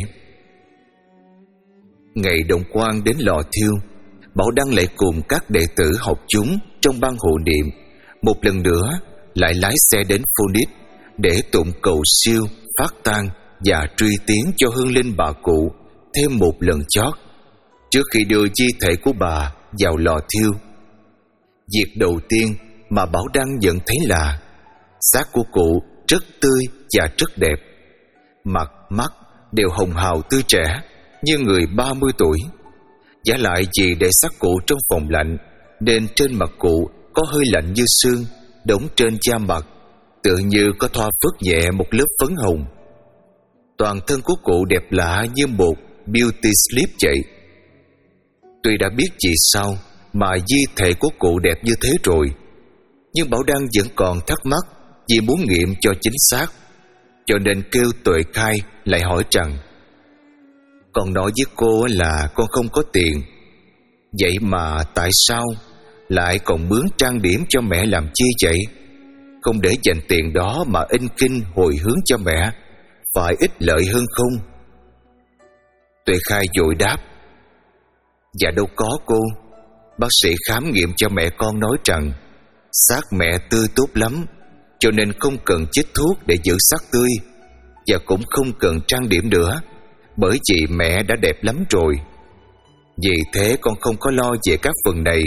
Ngày động quan đến lò thiêu, Bảo Đăng lại cùng các đệ tử học chúng trong ban hộ niệm một lần nữa lại lái xe đến Phoenix để tụng cầu siêu, phát tang và truy tiến cho hương linh bà cụ thêm một lần chót trước khi đưa di thể của bà vào lò thiêu. Việc đầu tiên mà Bảo Đăng nhận thấy là xác của cụ rất tươi và rất đẹp, mặt mắt đều hồng hào tươi trẻ như người ba mươi tuổi. Giả lại vì để xác cụ trong phòng lạnh nên trên mặt cụ có hơi lạnh như sương, đóng trên da mặt tựa như có thoa phớt nhẹ một lớp phấn hồng. Toàn thân của cụ đẹp lạ như một beauty sleep vậy. Tuy đã biết vì sao mà di thể của cụ đẹp như thế rồi, nhưng Bảo Đăng vẫn còn thắc mắc vì muốn nghiệm cho chính xác, cho nên kêu Tuệ Khai lại hỏi rằng: con nói với cô là con không có tiền, vậy mà tại sao lại còn mướn trang điểm cho mẹ làm chi vậy? Không để dành tiền đó mà in kinh hồi hướng cho mẹ, phải ích lợi hơn không? Tuệ Khai vội đáp: dạ đâu có cô. Bác sĩ khám nghiệm cho mẹ con nói rằng xác mẹ tươi tốt lắm, cho nên không cần chích thuốc để giữ xác tươi, và cũng không cần trang điểm nữa, bởi vì mẹ đã đẹp lắm rồi. Vì thế con không có lo về các phần này.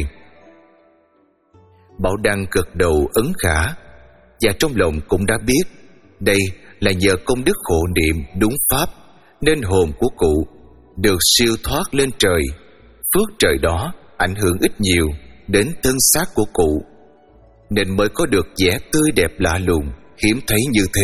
Bảo Đăng gật đầu ấn khả, và trong lòng cũng đã biết đây là nhờ công đức hộ niệm đúng pháp nên hồn của cụ được siêu thoát lên trời. Phước trời đó ảnh hưởng ít nhiều đến thân xác của cụ, nên mới có được vẻ tươi đẹp lạ lùng hiếm thấy như thế.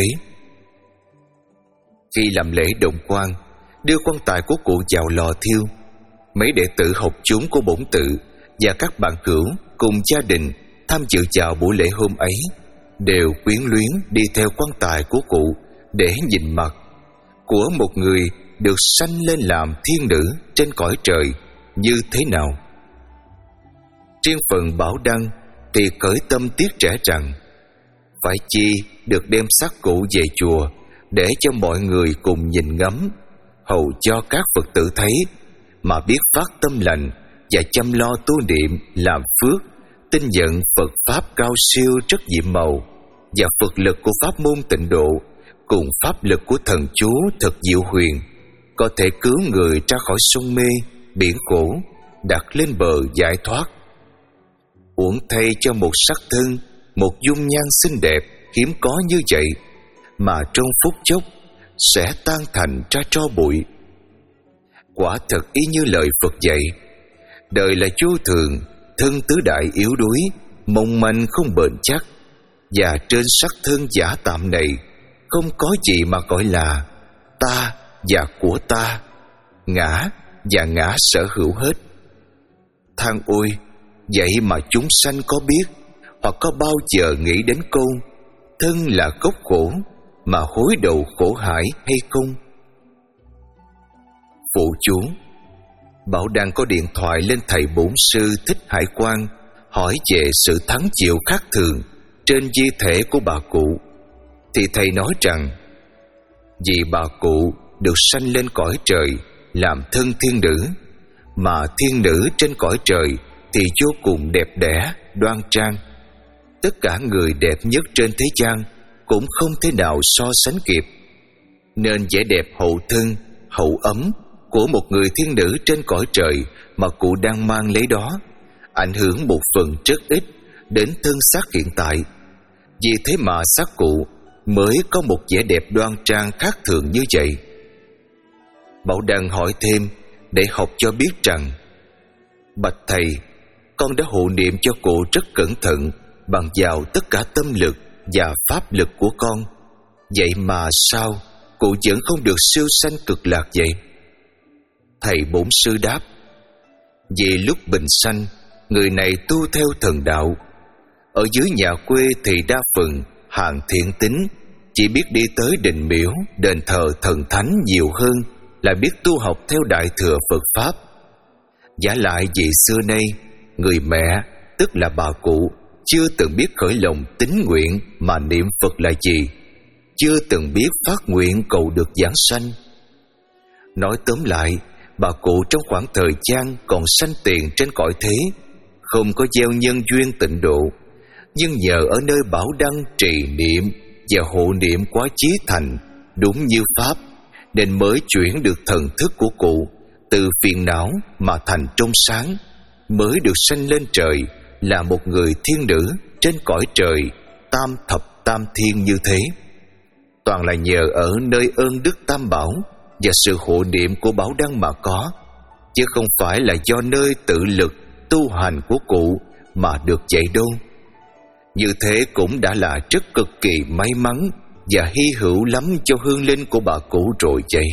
Khi làm lễ động quan, đưa quan tài của cụ vào lò thiêu, mấy đệ tử học chúng của bổn tự và các bạn cửu cùng gia đình tham dự vào buổi lễ hôm ấy đều quyến luyến đi theo quan tài của cụ để nhìn mặt của một người được sanh lên làm thiên nữ trên cõi trời như thế nào. Riêng phần Bảo Đăng thì cởi tâm tiếc trẻ rằng phải chi được đem xác cụ về chùa để cho mọi người cùng nhìn ngắm, hầu cho các Phật tử thấy mà biết phát tâm lành và chăm lo tu niệm làm phước, tin nhận Phật pháp cao siêu rất nhiệm màu, và Phật lực của pháp môn Tịnh Độ cùng pháp lực của thần chú thật diệu huyền có thể cứu người ra khỏi sông mê biển khổ, đặt lên bờ giải thoát. Uổng thay cho một sắc thân, một dung nhan xinh đẹp hiếm có như vậy mà trong phút chốc sẽ tan thành ra tro bụi. Quả thật y như lời Phật dạy, đời là vô thường, thân tứ đại yếu đuối, mong manh không bền chắc, và trên sắc thân giả tạm này không có gì mà gọi là ta và của ta, ngã và ngã sở hữu hết. Than ôi, vậy mà chúng sanh có biết hoặc có bao giờ nghĩ đến câu thân là gốc khổ mà hối đầu khổ hải hay không? Phụ chú: Bảo đang có điện thoại lên thầy bổn sư Thích Hải Quang hỏi về sự thắng chịu khác thường trên di thể của bà cụ, thì thầy nói rằng vì bà cụ được sanh lên cõi trời làm thân thiên nữ, mà thiên nữ trên cõi trời thì vô cùng đẹp đẽ, đoan trang. Tất cả người đẹp nhất trên thế gian cũng không thể nào so sánh kịp. nên vẻ đẹp hậu thân, hậu ấm của một người thiên nữ trên cõi trời mà cụ đang mang lấy đó ảnh hưởng một phần rất ít đến thân xác hiện tại. Vì thế mà xác cụ mới có một vẻ đẹp đoan trang khác thường như vậy. Bảo Đăng hỏi thêm để học cho biết rằng: bạch thầy, con đã hộ niệm cho cụ rất cẩn thận bằng vào tất cả tâm lực và pháp lực của con. Vậy mà sao cụ vẫn không được siêu sanh cực lạc vậy? Thầy bổn sư đáp: vì lúc bình sanh, người này tu theo thần đạo. Ở dưới nhà quê thì đa phần hạng thiện tín chỉ biết đi tới đình miếu, đền thờ thần thánh nhiều hơn là biết tu học theo đại thừa Phật Pháp. Giả lại vì xưa nay, người mẹ, tức là bà cụ, chưa từng biết khởi lòng tín nguyện mà niệm Phật là gì, chưa từng biết phát nguyện cầu được giảng sanh. Nói tóm lại, bà cụ trong khoảng thời gian còn sanh tiền trên cõi thế, không có gieo nhân duyên tịnh độ, nhưng nhờ ở nơi Bảo Đăng trì niệm và hộ niệm quá chí thành đúng như pháp, nên mới chuyển được thần thức của cụ từ phiền não mà thành trong sáng, mới được sanh lên trời là một người thiên nữ trên cõi trời tam thập tam thiên như thế. Toàn là nhờ ở nơi ơn đức Tam Bảo và sự hộ niệm của Bảo Đăng mà có, chứ không phải là do nơi tự lực tu hành của cụ mà được vậy đâu. Như thế cũng đã là rất cực kỳ may mắn và hy hữu lắm cho hương linh của bà cụ rồi vậy.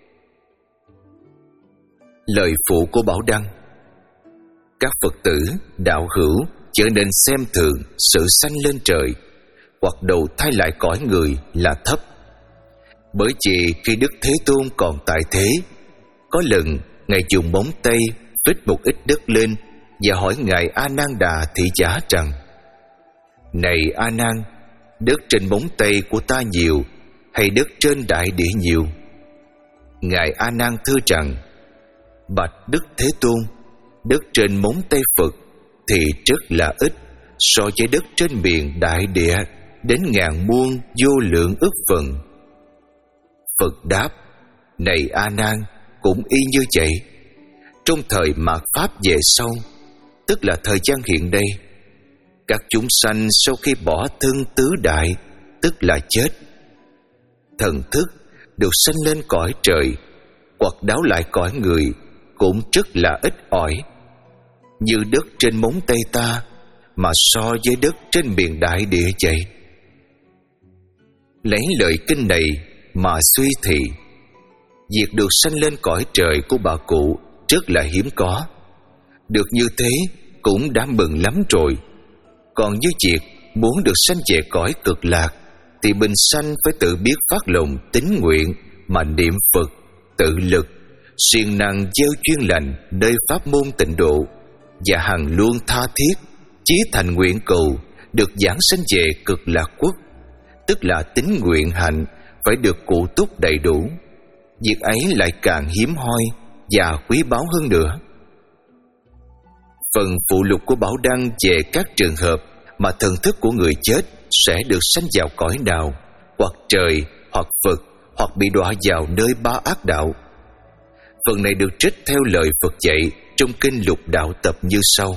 Lời phụ của Bảo Đăng: các Phật tử, đạo hữu trở nên xem thường sự sanh lên trời hoặc đầu thai lại cõi người là thấp. Bởi vì khi Đức Thế Tôn còn tại thế, có lần Ngài dùng móng tay vết một ít đất lên và hỏi Ngài A Nan Đà thị giả rằng: này A Nan, đất trên móng tay của ta nhiều hay đất trên đại địa nhiều? Ngài A Nan thưa rằng: bạch Đức Thế Tôn, đất trên móng tay Phật thì rất là ít so với đất trên miền đại địa đến ngàn muôn vô lượng ức phần. Phật đáp: này A Nan, cũng y như vậy. Trong thời mạt pháp về sau, tức là thời gian hiện đây, các chúng sanh sau khi bỏ thân tứ đại, tức là chết, thần thức được sanh lên cõi trời hoặc đáo lại cõi người cũng rất là ít ỏi, như đất trên móng tay ta mà so với đất trên miền đại địa vậy. Lấy lời kinh này mà suy thì, việc được sanh lên cõi trời của bà cụ rất là hiếm có. Được như thế cũng đã mừng lắm rồi. Còn như việc muốn được sanh về cõi cực lạc thì bình sanh phải tự biết phát lòng tín nguyện mà niệm Phật, tự lực, siêng năng gieo duyên lành nơi pháp môn tịnh độ, và hằng luôn tha thiết chí thành nguyện cầu được giảng sanh về cực lạc quốc, tức là tín nguyện hạnh phải được cụ túc đầy đủ. Việc ấy lại càng hiếm hoi và quý báu hơn nữa. Phần phụ lục của Bảo Đăng về các trường hợp mà thần thức của người chết sẽ được sanh vào cõi nào, hoặc trời, hoặc Phật, hoặc bị đọa vào nơi ba ác đạo. Phần này được trích theo lời Phật dạy trong kinh Lục Đạo Tập như sau: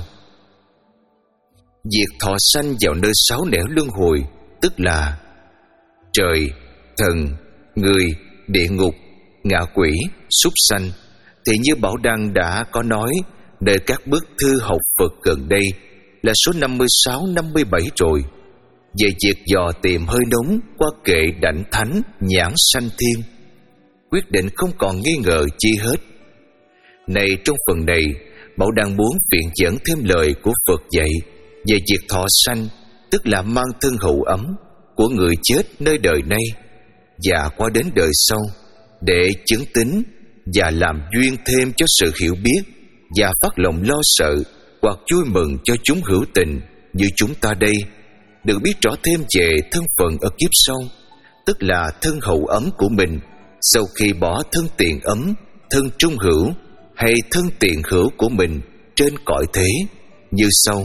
việc thọ sanh vào nơi sáu nẻo luân hồi, tức là trời, thần, người, địa ngục, ngạ quỷ, súc sanh, thì như Bảo Đăng đã có nói nơi các bức thư học Phật gần đây là số năm mươi sáu, năm mươi bảy rồi, về việc dò tìm hơi nóng qua kệ đảnh thánh nhãn sanh thiên, quyết định không còn nghi ngờ chi hết. Này, trong phần này, Bảo Đăng muốn viện dẫn thêm lời của Phật dạy về việc thọ sanh, tức là mang thân hậu ấm của người chết nơi đời nay và qua đến đời sau, để chứng tín và làm duyên thêm cho sự hiểu biết và phát lòng lo sợ hoặc vui mừng cho chúng hữu tình như chúng ta đây, được biết rõ thêm về thân phận ở kiếp sau, tức là thân hậu ấm của mình sau khi bỏ thân tiền ấm, thân trung hữu hay thân tiền hữu của mình trên cõi thế như sau.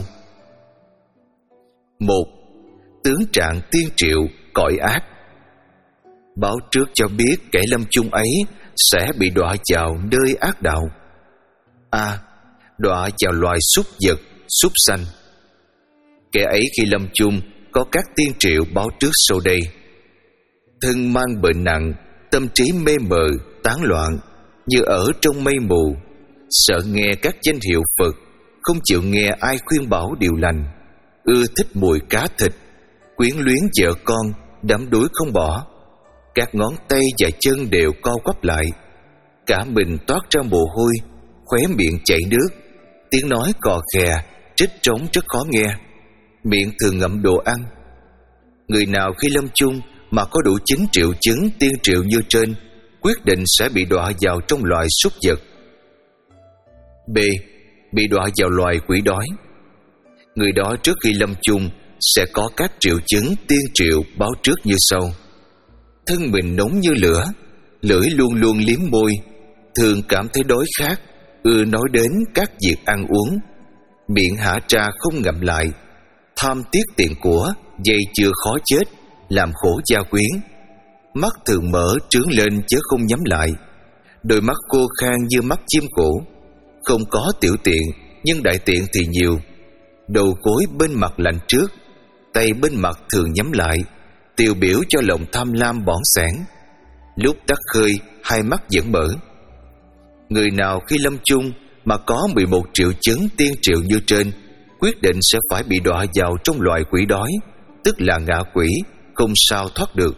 Một, tướng trạng tiên triệu cõi ác. báo trước cho biết kẻ lâm chung ấy sẽ bị đọa vào nơi ác đạo. A. Đọa vào loài súc vật, súc sanh. Kẻ ấy khi lâm chung có các tiên triệu báo trước sau đây: thân mang bệnh nặng, tâm trí mê mờ, tán loạn, như ở trong mây mù, sợ nghe các danh hiệu Phật, không chịu nghe ai khuyên bảo điều lành, ưa thích mùi cá thịt, quyến luyến vợ con, đắm đuối không bỏ. Các ngón tay và chân đều co quắp lại, cả mình toát ra mồ hôi, khóe miệng chảy nước, tiếng nói cò khè, trích trống rất khó nghe, miệng thường ngậm đồ ăn. Người nào khi lâm chung mà có đủ chín triệu chứng tiên triệu như trên, quyết định sẽ bị đọa vào trong loài súc vật. B. Bị đọa vào loài quỷ đói. Người đó trước khi lâm chung sẽ có các triệu chứng tiên triệu báo trước như sau: thân mình nóng như lửa, lưỡi luôn luôn liếm môi, thường cảm thấy đói khát, ưa nói đến các việc ăn uống, miệng hả ra không ngậm lại, tham tiếc tiền của, dây chưa khó chết, làm khổ gia quyến. Mắt thường mở trướng lên chứ không nhắm lại, đôi mắt khô khan như mắt chim cổ, không có tiểu tiện nhưng đại tiện thì nhiều. Đầu gối bên mặt lạnh trước, tay bên mặt thường nhắm lại, tiêu biểu cho lòng tham lam bỏng sẻn. Lúc đắc khơi, hai mắt vẫn mở. Người nào khi lâm chung mà có mười một triệu chứng tiên triệu như trên, quyết định sẽ phải bị đọa vào trong loài quỷ đói, tức là ngạ quỷ, không sao thoát được.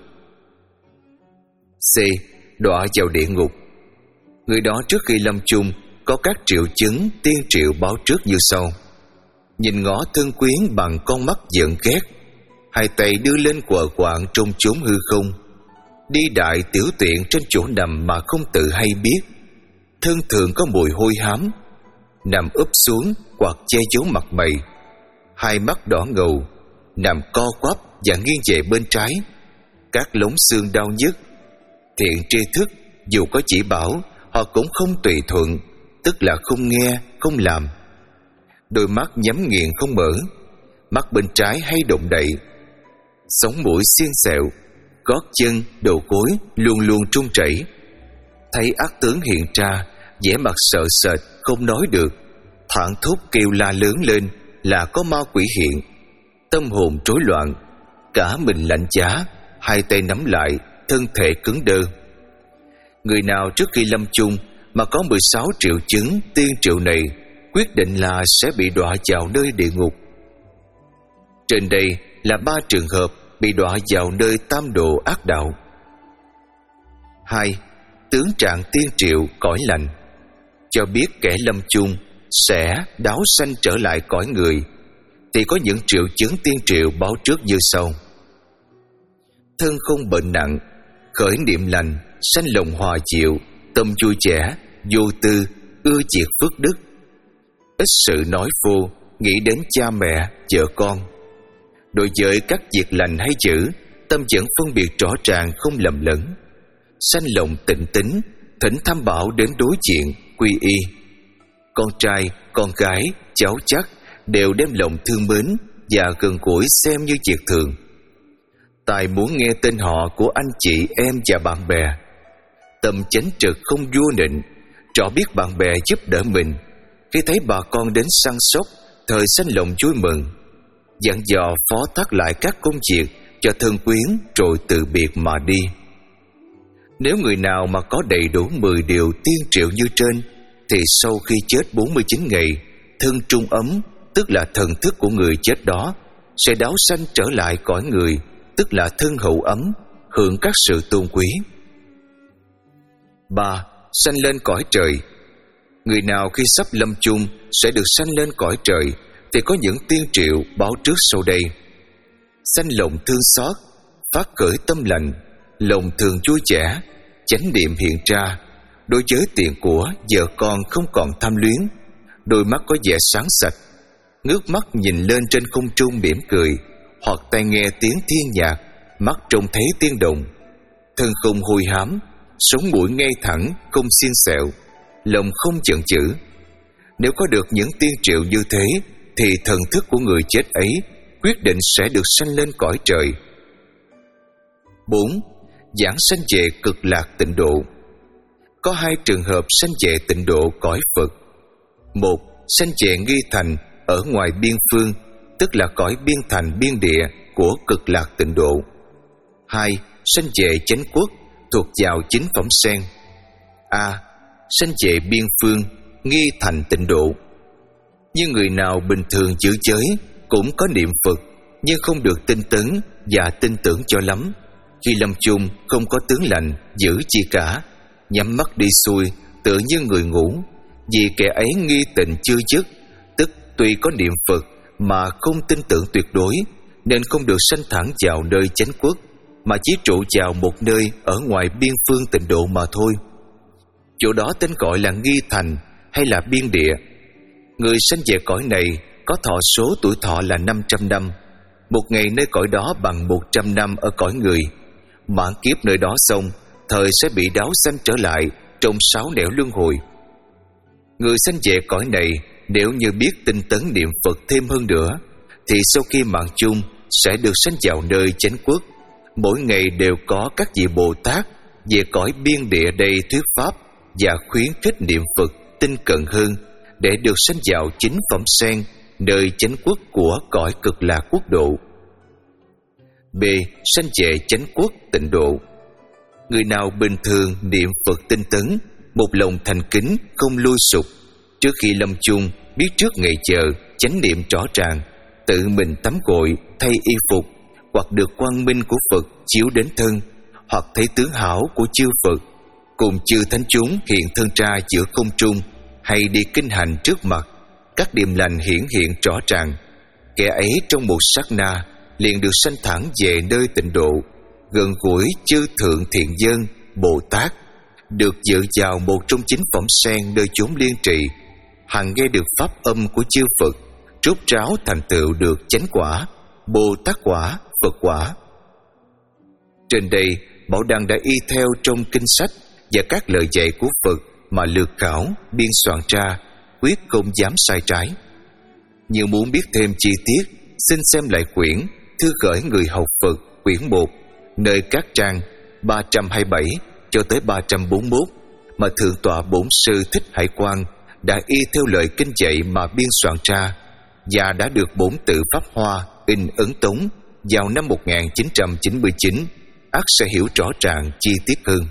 C. Đọa vào địa ngục. Người đó trước khi lâm chung có các triệu chứng tiên triệu báo trước như sau: nhìn ngó thân quyến bằng con mắt giận ghét, hai tay đưa lên quờ quạng trong chốn hư không, đi đại tiểu tiện trên chỗ nằm mà không tự hay biết, thân thường có mùi hôi hám, nằm úp xuống hoặc che giấu mặt mày, hai mắt đỏ ngầu, nằm co quắp và nghiêng về bên trái, các lống xương đau nhức. Thiện tri thức dù có chỉ bảo, họ cũng không tùy thuận, tức là không nghe, không làm. Đôi mắt nhắm nghiền không mở, mắt bên trái hay động đậy, sống mũi xiên xẹo, gót chân, đầu gối luôn luôn run rẩy. Thấy ác tướng hiện ra, vẻ mặt sợ sệt không nói được, thảng thốt kêu la lớn lên là có ma quỷ hiện. Tâm hồn rối loạn, cả mình lạnh giá, hai tay nắm lại, thân thể cứng đơ. Người nào trước khi lâm chung mà có mười sáu triệu chứng tiên triệu này, quyết định là sẽ bị đọa vào nơi địa ngục. Trên đây là ba trường hợp bị đọa vào nơi tam độ ác đạo. Hai. Tướng trạng tiên triệu cõi lành. Cho biết kẻ lâm chung sẽ đáo sanh trở lại cõi người, thì có những triệu chứng tiên triệu báo trước như sau: thân không bệnh nặng, khởi niệm lành, sanh lòng hòa chịu, tâm vui vẻ, vô tư, ưa diệt phước đức, ít sự nói vô, nghĩ đến cha mẹ, vợ con. Đối với các việc lành hay dữ, tâm vẫn phân biệt rõ ràng, không lầm lẫn, sanh lòng tịnh tín, thỉnh tham bảo đến đối diện, quy y. Con trai, con gái, cháu chắc đều đem lòng thương mến và gần gũi xem như việc thường. Tài muốn nghe tên họ của anh chị em và bạn bè. Tâm chánh trực không vua nịnh, rõ biết bạn bè giúp đỡ mình. Khi thấy bà con đến săn sóc, thời sanh lòng vui mừng, dặn dò phó thác lại các công việc cho thân quyến rồi từ biệt mà đi. Nếu người nào mà có đầy đủ mười điều tiên triệu như trên, thì sau khi chết bốn mươi chín ngày, thân trung ấm, tức là thần thức của người chết đó, sẽ đáo sanh trở lại cõi người, tức là thân hậu ấm, hưởng các sự tôn quý. Ba. Sanh lên cõi trời. Người nào khi sắp lâm chung sẽ được sanh lên cõi trời, thì có những tiên triệu báo trước sau đây: sanh lòng thương xót, phát khởi tâm lành, lòng thường vui vẻ, chánh niệm hiện ra, đối với tiền của, vợ con không còn tham luyến, đôi mắt có vẻ sáng sạch, ngước mắt nhìn lên trên không trung mỉm cười, hoặc tai nghe tiếng thiên nhạc, mắt trông thấy tiếng động, thân không hôi hám, sống mũi ngay thẳng, không xiên xẹo, lòng không chần chừ. Nếu có được những tiên triệu như thế, thì thần thức của người chết ấy quyết định sẽ được sanh lên cõi trời. Bốn. giảng sanh về cực lạc tịnh độ. Có hai trường hợp sanh về tịnh độ cõi Phật. Một, sanh về nghi thành ở ngoài biên phương, tức là cõi biên thành biên địa của cực lạc tịnh độ. Hai, sanh về chánh quốc thuộc vào chính phẩm sen. A. Sanh về biên phương, nghi thành tịnh độ. Như người nào bình thường giữ giới, cũng có niệm Phật, nhưng không được tinh tấn và tin tưởng cho lắm, khi lâm chung không có tướng lành giữ chi cả, nhắm mắt đi xuôi tựa như người ngủ, vì kẻ ấy nghi tịnh chưa dứt, tức tuy có niệm Phật mà không tin tưởng tuyệt đối, nên không được sanh thẳng vào nơi chánh quốc, mà chỉ trụ vào một nơi ở ngoài biên phương tịnh độ mà thôi. Chỗ đó tên gọi là nghi thành hay là biên địa. Người sanh về cõi này có thọ số tuổi thọ là năm trăm năm. Một ngày nơi cõi đó bằng một trăm năm ở cõi người. Mãn kiếp nơi đó xong, thời sẽ bị đáo sanh trở lại trong sáu nẻo luân hồi. Người sanh về cõi này nếu như biết tinh tấn niệm Phật thêm hơn nữa, thì sau khi mạng chung sẽ được sanh vào nơi chánh quốc. Mỗi ngày đều có các vị Bồ Tát về cõi biên địa đây thuyết pháp và khuyến khích niệm Phật tinh cận hơn, để được sanh vào chính phẩm sen, nơi chánh quốc của cõi cực lạc quốc độ. B. Sanh về chánh quốc tịnh độ. Người nào bình thường niệm Phật tinh tấn, một lòng thành kính không lui sụp, trước khi lâm chung biết trước ngày chờ chánh niệm rõ ràng, tự mình tắm gội thay y phục, hoặc được quang minh của Phật chiếu đến thân, hoặc thấy tướng hảo của chư Phật cùng chư thánh chúng hiện thân ra giữa không trung, hay đi kinh hành trước mặt, các điềm lành hiển hiện rõ ràng, kẻ ấy trong một sát na liền được sanh thẳng về nơi tịnh độ, gần gũi chư thượng thiện dân Bồ Tát, được dự vào một trong chính phẩm sen nơi chốn liên trì, hằng nghe được pháp âm của chư Phật, rốt ráo thành tựu được chánh quả, Bồ Tát quả, Phật quả. Trên đây, Bảo Đăng đã y theo trong kinh sách và các lời dạy của Phật mà lược khảo, biên soạn ra, quyết không dám sai trái. Như muốn biết thêm chi tiết, xin xem lại quyển Thư khởi người học Phật quyển một, nơi các trang ba trăm hai mươi bảy cho tới ba trăm bốn mươi mốt mà Thượng tọa Bổn sư Thích Hải Quang đã y theo lời kinh dạy mà biên soạn ra, và đã được Bổn tự Pháp Hoa in ấn tống vào năm một nghìn chín trăm chín mươi chín, ắt sẽ hiểu rõ ràng chi tiết hơn.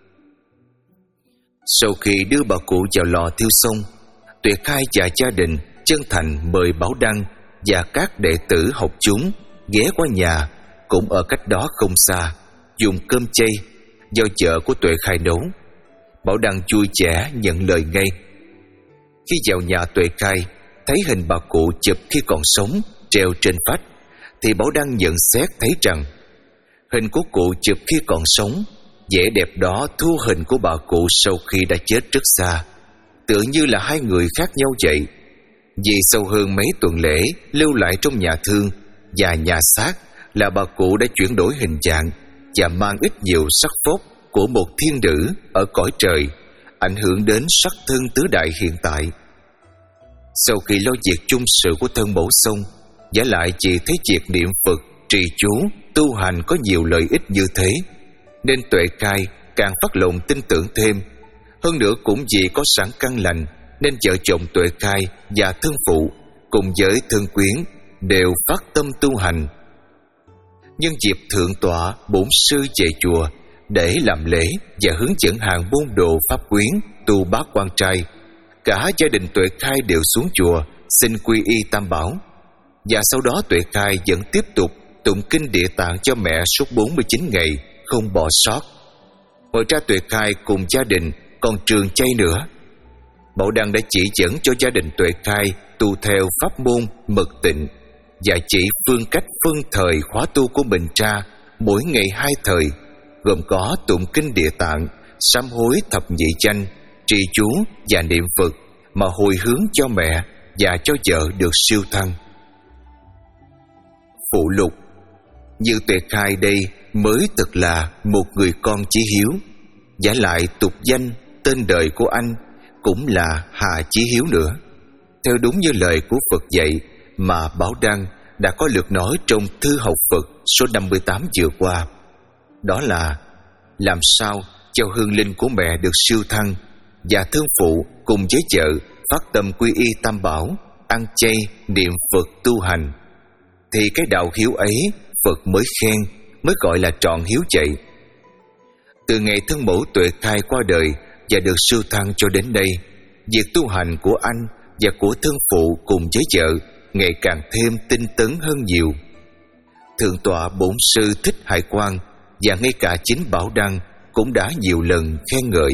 Sau khi đưa bà cụ vào lò thiêu xong, Tuyệt Khai và gia đình chân thành mời Bảo Đăng và các đệ tử học chúng ghé qua nhà, cũng ở cách đó không xa, dùng cơm chay do vợ của Tuệ Khai nấu. Bảo Đăng vui vẻ nhận lời ngay. Khi vào nhà Tuệ Khai, thấy hình bà cụ chụp khi còn sống treo trên vách, thì Bảo Đăng nhận xét thấy rằng hình của cụ chụp khi còn sống, vẻ đẹp đó thua hình của bà cụ sau khi đã chết rất xa, tựa như là hai người khác nhau vậy. Vì sau hơn mấy tuần lễ lưu lại trong nhà thương và nhà xác là bà cụ đã chuyển đổi hình dạng và mang ít nhiều sắc phóc của một thiên nữ ở cõi trời, ảnh hưởng đến sắc thân tứ đại hiện tại. Sau khi lo việc chung sự của thân mẫu xong, giả lại chỉ thấy việc niệm Phật, trì chú, tu hành có nhiều lợi ích như thế, nên Tuệ Khai càng phát lòng tin tưởng thêm. Hơn nữa cũng vì có sẵn căn lành, nên vợ chồng Tuệ Khai và thân phụ cùng với thân quyến đều phát tâm tu hành. Nhân dịp thượng tọa Bổn sư về chùa để làm lễ và hướng dẫn hàng môn đồ pháp quyến tu bát quan trai, cả gia đình Tuệ Khai đều xuống chùa xin quy y Tam Bảo. Và sau đó Tuệ Khai vẫn tiếp tục tụng kinh Địa Tạng cho mẹ suốt bốn mươi chín ngày không bỏ sót. Ngoài ra Tuệ Khai cùng gia đình còn trường chay nữa. Bảo Đăng đã chỉ dẫn cho gia đình Tuệ Khai tu theo pháp môn mật tịnh, và chỉ phương cách phân thời khóa tu của mình ra mỗi ngày hai thời, gồm có tụng kinh Địa Tạng, sám hối thập nhị chánh, trì chú và niệm Phật, mà hồi hướng cho mẹ và cho vợ được siêu thăng. Phụ lục: như Tuệ Khai đây mới thực là một người con chí hiếu, giả lại tục danh tên đời của anh cũng là Hà Chí Hiếu nữa, theo đúng như lời của Phật dạy mà Bảo Đăng đã có lượt nói trong Thư học Phật số năm mươi tám vừa qua. Đó là làm sao cho hương linh của mẹ được siêu thăng, và thương phụ cùng với vợ phát tâm quy y Tam Bảo, ăn chay, niệm Phật tu hành, thì cái đạo hiếu ấy Phật mới khen, mới gọi là trọn hiếu vậy. Từ ngày thân mẫu Tuệ Khai qua đời và được siêu thăng cho đến đây, việc tu hành của anh và của thương phụ cùng với vợ ngày càng thêm tinh tấn hơn nhiều. Thượng tọa Bổn Sư Thích Hải Quang và ngay cả chính Bảo Đăng cũng đã nhiều lần khen ngợi.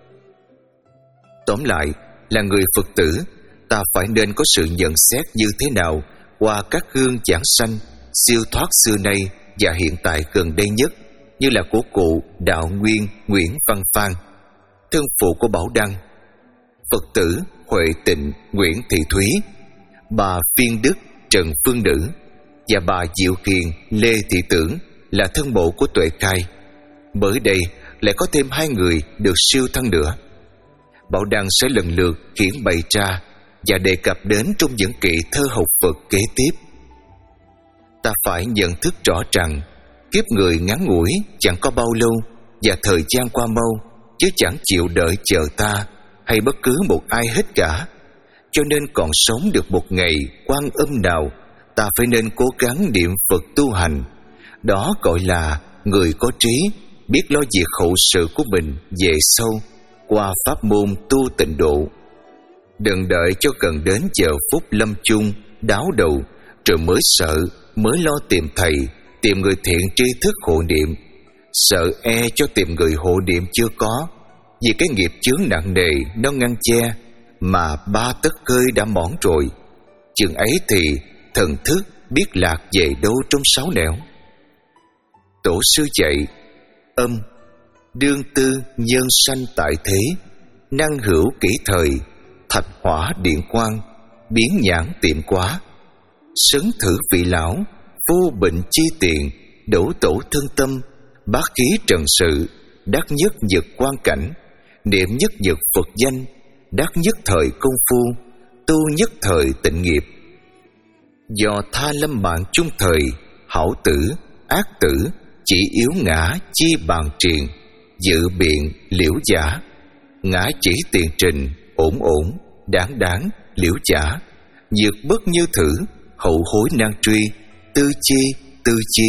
Tóm lại là người Phật tử, ta phải nên có sự nhận xét như thế nào qua các gương giảng sanh siêu thoát xưa nay và hiện tại gần đây nhất, như là của cụ Đạo Nguyên Nguyễn Văn Phan, thương phụ của Bảo Đăng, Phật tử Huệ Tịnh Nguyễn Thị Thúy, bà Phiên Đức Trần Phương Nữ và bà Diệu Kiền Lê Thị Tưởng là thân mộ của Tuệ Khai. Mới đây lại có thêm hai người được siêu thăng nữa. Bảo Đăng sẽ lần lượt hiển bày ra và đề cập đến trong những kệ thơ học Phật kế tiếp. Ta phải nhận thức rõ rằng kiếp người ngắn ngủi chẳng có bao lâu, và thời gian qua mau, chứ chẳng chịu đợi chờ ta hay bất cứ một ai hết cả. Cho nên còn sống được một ngày Quan Âm nào, ta phải nên cố gắng niệm Phật tu hành. Đó gọi là người có trí, biết lo việc hậu sự của mình về sau qua pháp môn tu tịnh độ. Đừng đợi cho gần đến giờ phút lâm chung đáo đầu rồi mới sợ, mới lo tìm thầy, tìm người thiện tri thức hộ niệm. Sợ e cho tìm người hộ niệm chưa có, vì cái nghiệp chướng nặng nề nó ngăn che, mà ba tấc cơi đã mỏng rồi. Chừng ấy thì thần thức biết lạc về đâu trong sáu nẻo. Tổ sư dạy: âm đương tư nhân sanh tại thế, năng hữu kỷ thời, thạch hỏa điện quang, biến nhãn tiệm quá. Sấn thử vị lão, vô bệnh chi tiền, đổ tổ thân tâm, bát khí trần sự, đắc nhất nhật quan cảnh, niệm nhất nhật Phật danh, đắc nhất thời công phu, tu nhất thời tịnh nghiệp. Do tha lâm mạng chung thời, hảo tử, ác tử, chỉ yếu ngã chi bàn triền, dự biện liễu giả, ngã chỉ tiền trình, ổn ổn, đáng đáng, liễu giả, nhược bất như thử, hậu hối nan truy, tư chi, tư chi.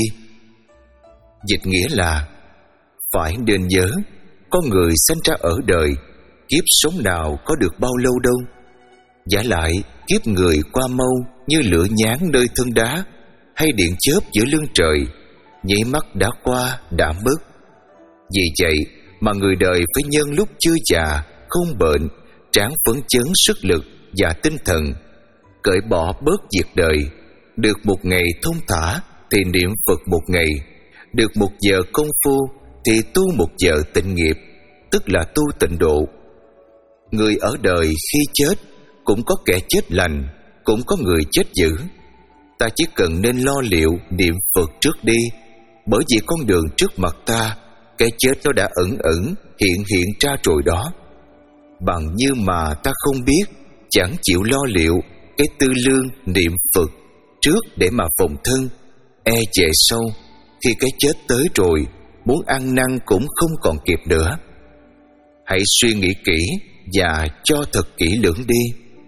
Dịch nghĩa là phải nên nhớ, con người sinh ra ở đời, kiếp sống nào có được bao lâu đâu. Giả lại kiếp người qua mau như lửa nhán nơi thân đá, hay điện chớp giữa lưng trời, nháy mắt đã qua đã mất. Vì vậy mà người đời phải nhân lúc chưa già, không bệnh, tráng phấn chấn sức lực và tinh thần, cởi bỏ bớt việc đời. Được một ngày thông thả thì niệm Phật một ngày, được một giờ công phu thì tu một giờ tịnh nghiệp, tức là tu tịnh độ. Người ở đời khi chết cũng có kẻ chết lành, cũng có người chết dữ. Ta chỉ cần nên lo liệu niệm Phật trước đi, bởi vì con đường trước mặt ta, cái chết nó đã ẩn ẩn hiện hiện ra rồi đó. Bằng như mà ta không biết, chẳng chịu lo liệu cái tư lương niệm Phật trước để mà phòng thân, e về sau khi cái chết tới rồi, muốn ăn năn cũng không còn kịp nữa. Hãy suy nghĩ kỹ và cho thật kỹ lưỡng đi.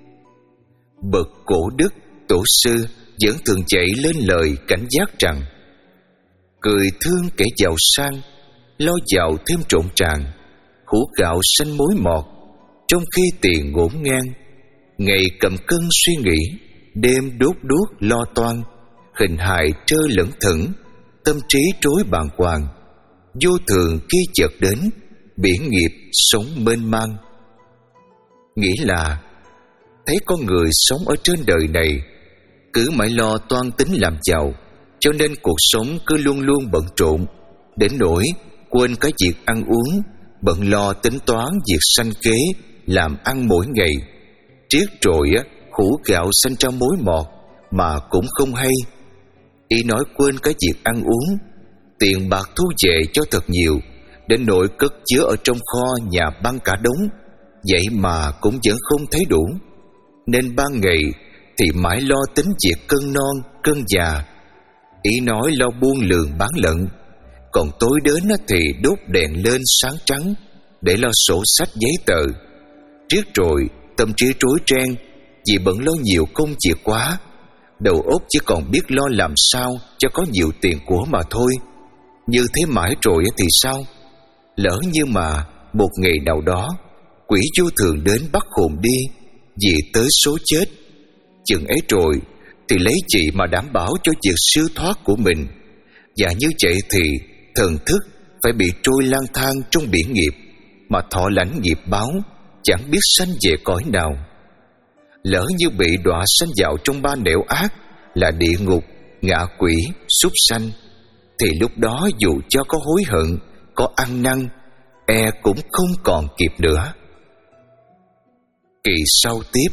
Bậc cổ đức tổ sư vẫn thường dạy lên lời cảnh giác rằng: cười thương kẻ giàu sang, lo giàu thêm trộn tràng, hũ gạo sanh mối mọt, trong khi tiền ngổn ngang. Ngày cầm cân suy nghĩ, đêm đốt đuốc lo toan, hình hài trơ lẫn thẫn, tâm trí rối bàng hoàng. Vô thường khi chợt đến, biển nghiệp sống mênh mang. Nghĩa là thấy con người sống ở trên đời này cứ mãi lo toan tính làm giàu, cho nên cuộc sống cứ luôn luôn bận rộn, đến nỗi quên cái việc ăn uống, bận lo tính toán việc sanh kế, làm ăn mỗi ngày. Triết rồi á, hũ gạo sanh ra mối mọt mà cũng không hay. Ý nói quên cái việc ăn uống, tiền bạc thu về cho thật nhiều, đến nỗi cất chứa ở trong kho nhà băng cả đống, vậy mà cũng vẫn không thấy đủ. Nên ban ngày thì mãi lo tính việc cân non, cân già. Ý nói lo buôn lường bán lận, còn tối đến thì đốt đèn lên sáng trắng để lo sổ sách giấy tờ. Riết rồi tâm trí rối ren vì bận lo nhiều công việc quá, đầu óc chỉ còn biết lo làm sao cho có nhiều tiền của mà thôi. Như thế mãi rồi thì sao? Lỡ như mà một ngày nào đó quỷ vô thường đến bắt hồn đi vì tới số chết, chừng ấy rồi thì lấy chị mà đảm bảo cho việc siêu thoát của mình. Và như vậy thì thần thức phải bị trôi lang thang trong biển nghiệp mà thọ lãnh nghiệp báo, chẳng biết sanh về cõi nào. Lỡ như bị đọa sanh vào trong ba nẻo ác là địa ngục, ngạ quỷ, súc sanh, thì lúc đó dù cho có hối hận, có ăn năn, e cũng không còn kịp nữa. Kỳ sau tiếp.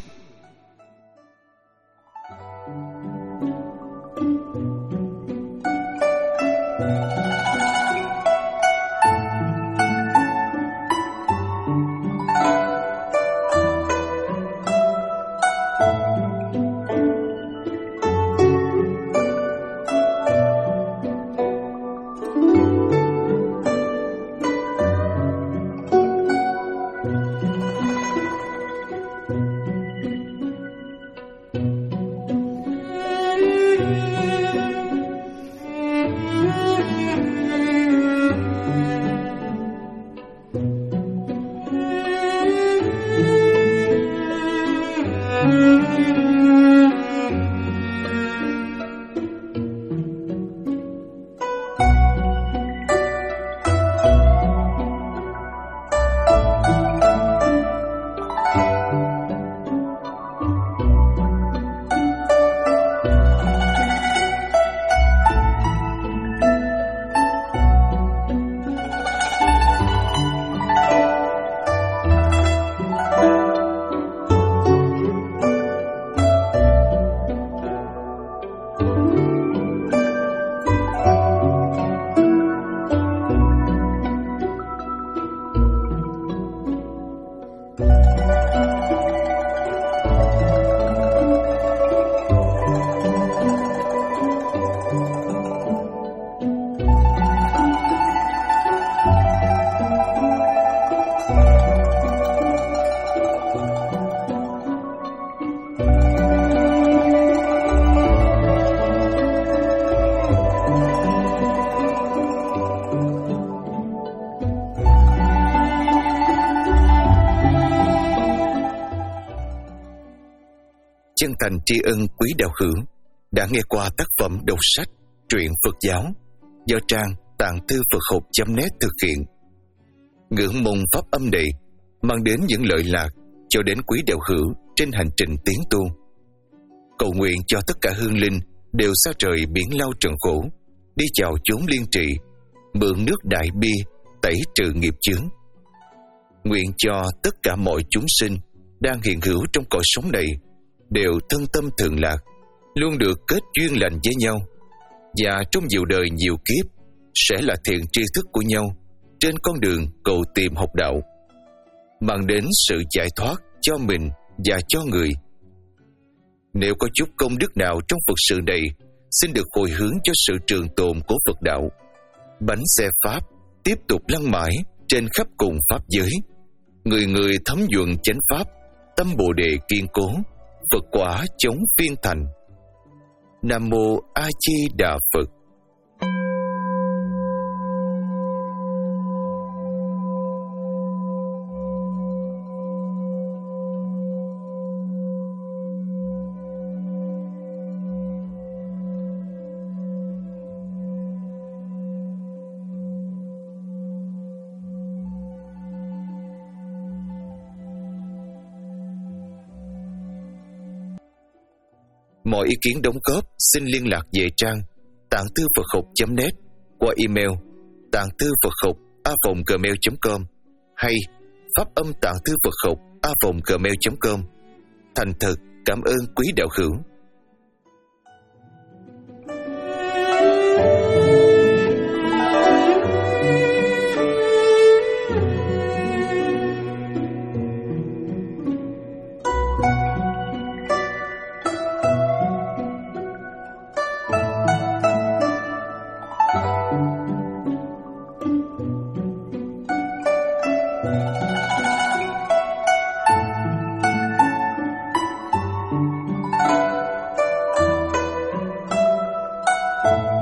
Chân thành tri ân quý đạo hữu đã nghe qua tác phẩm đọc sách truyện Phật giáo do trang tạng thư Phật học chấm net thực hiện. Ngưỡng mong pháp âm này mang đến những lợi lạc cho đến quý đạo hữu trên hành trình tiến tu. Cầu nguyện cho tất cả hương linh đều xa rời biển lao trần khổ, đi chào chốn liên trị, mượn nước đại bi tẩy trừ nghiệp chướng. Nguyện cho tất cả mọi chúng sinh đang hiện hữu trong cõi sống này đều thân tâm thường lạc, luôn được kết duyên lành với nhau, và trong nhiều đời nhiều kiếp sẽ là thiện tri thức của nhau trên con đường cầu tìm học đạo, mang đến sự giải thoát cho mình và cho người. Nếu có chút công đức nào trong Phật sự này, xin được hồi hướng cho sự trường tồn của Phật đạo. Bánh xe Pháp tiếp tục lăn mãi trên khắp cùng Pháp giới, người người thấm nhuần chánh Pháp, tâm Bồ Đề kiên cố, Phật quả chống phiên thành. Nam Mô A Di Đà Phật. Mọi ý kiến đóng góp xin liên lạc về trang tạng thư Phật học chấm net qua email tạng thư Phật học a vòng gmail chấm com hay pháp âm tạng thư Phật học a vòng gmail chấm com. Thành thật cảm ơn quý đạo hữu. Thank you.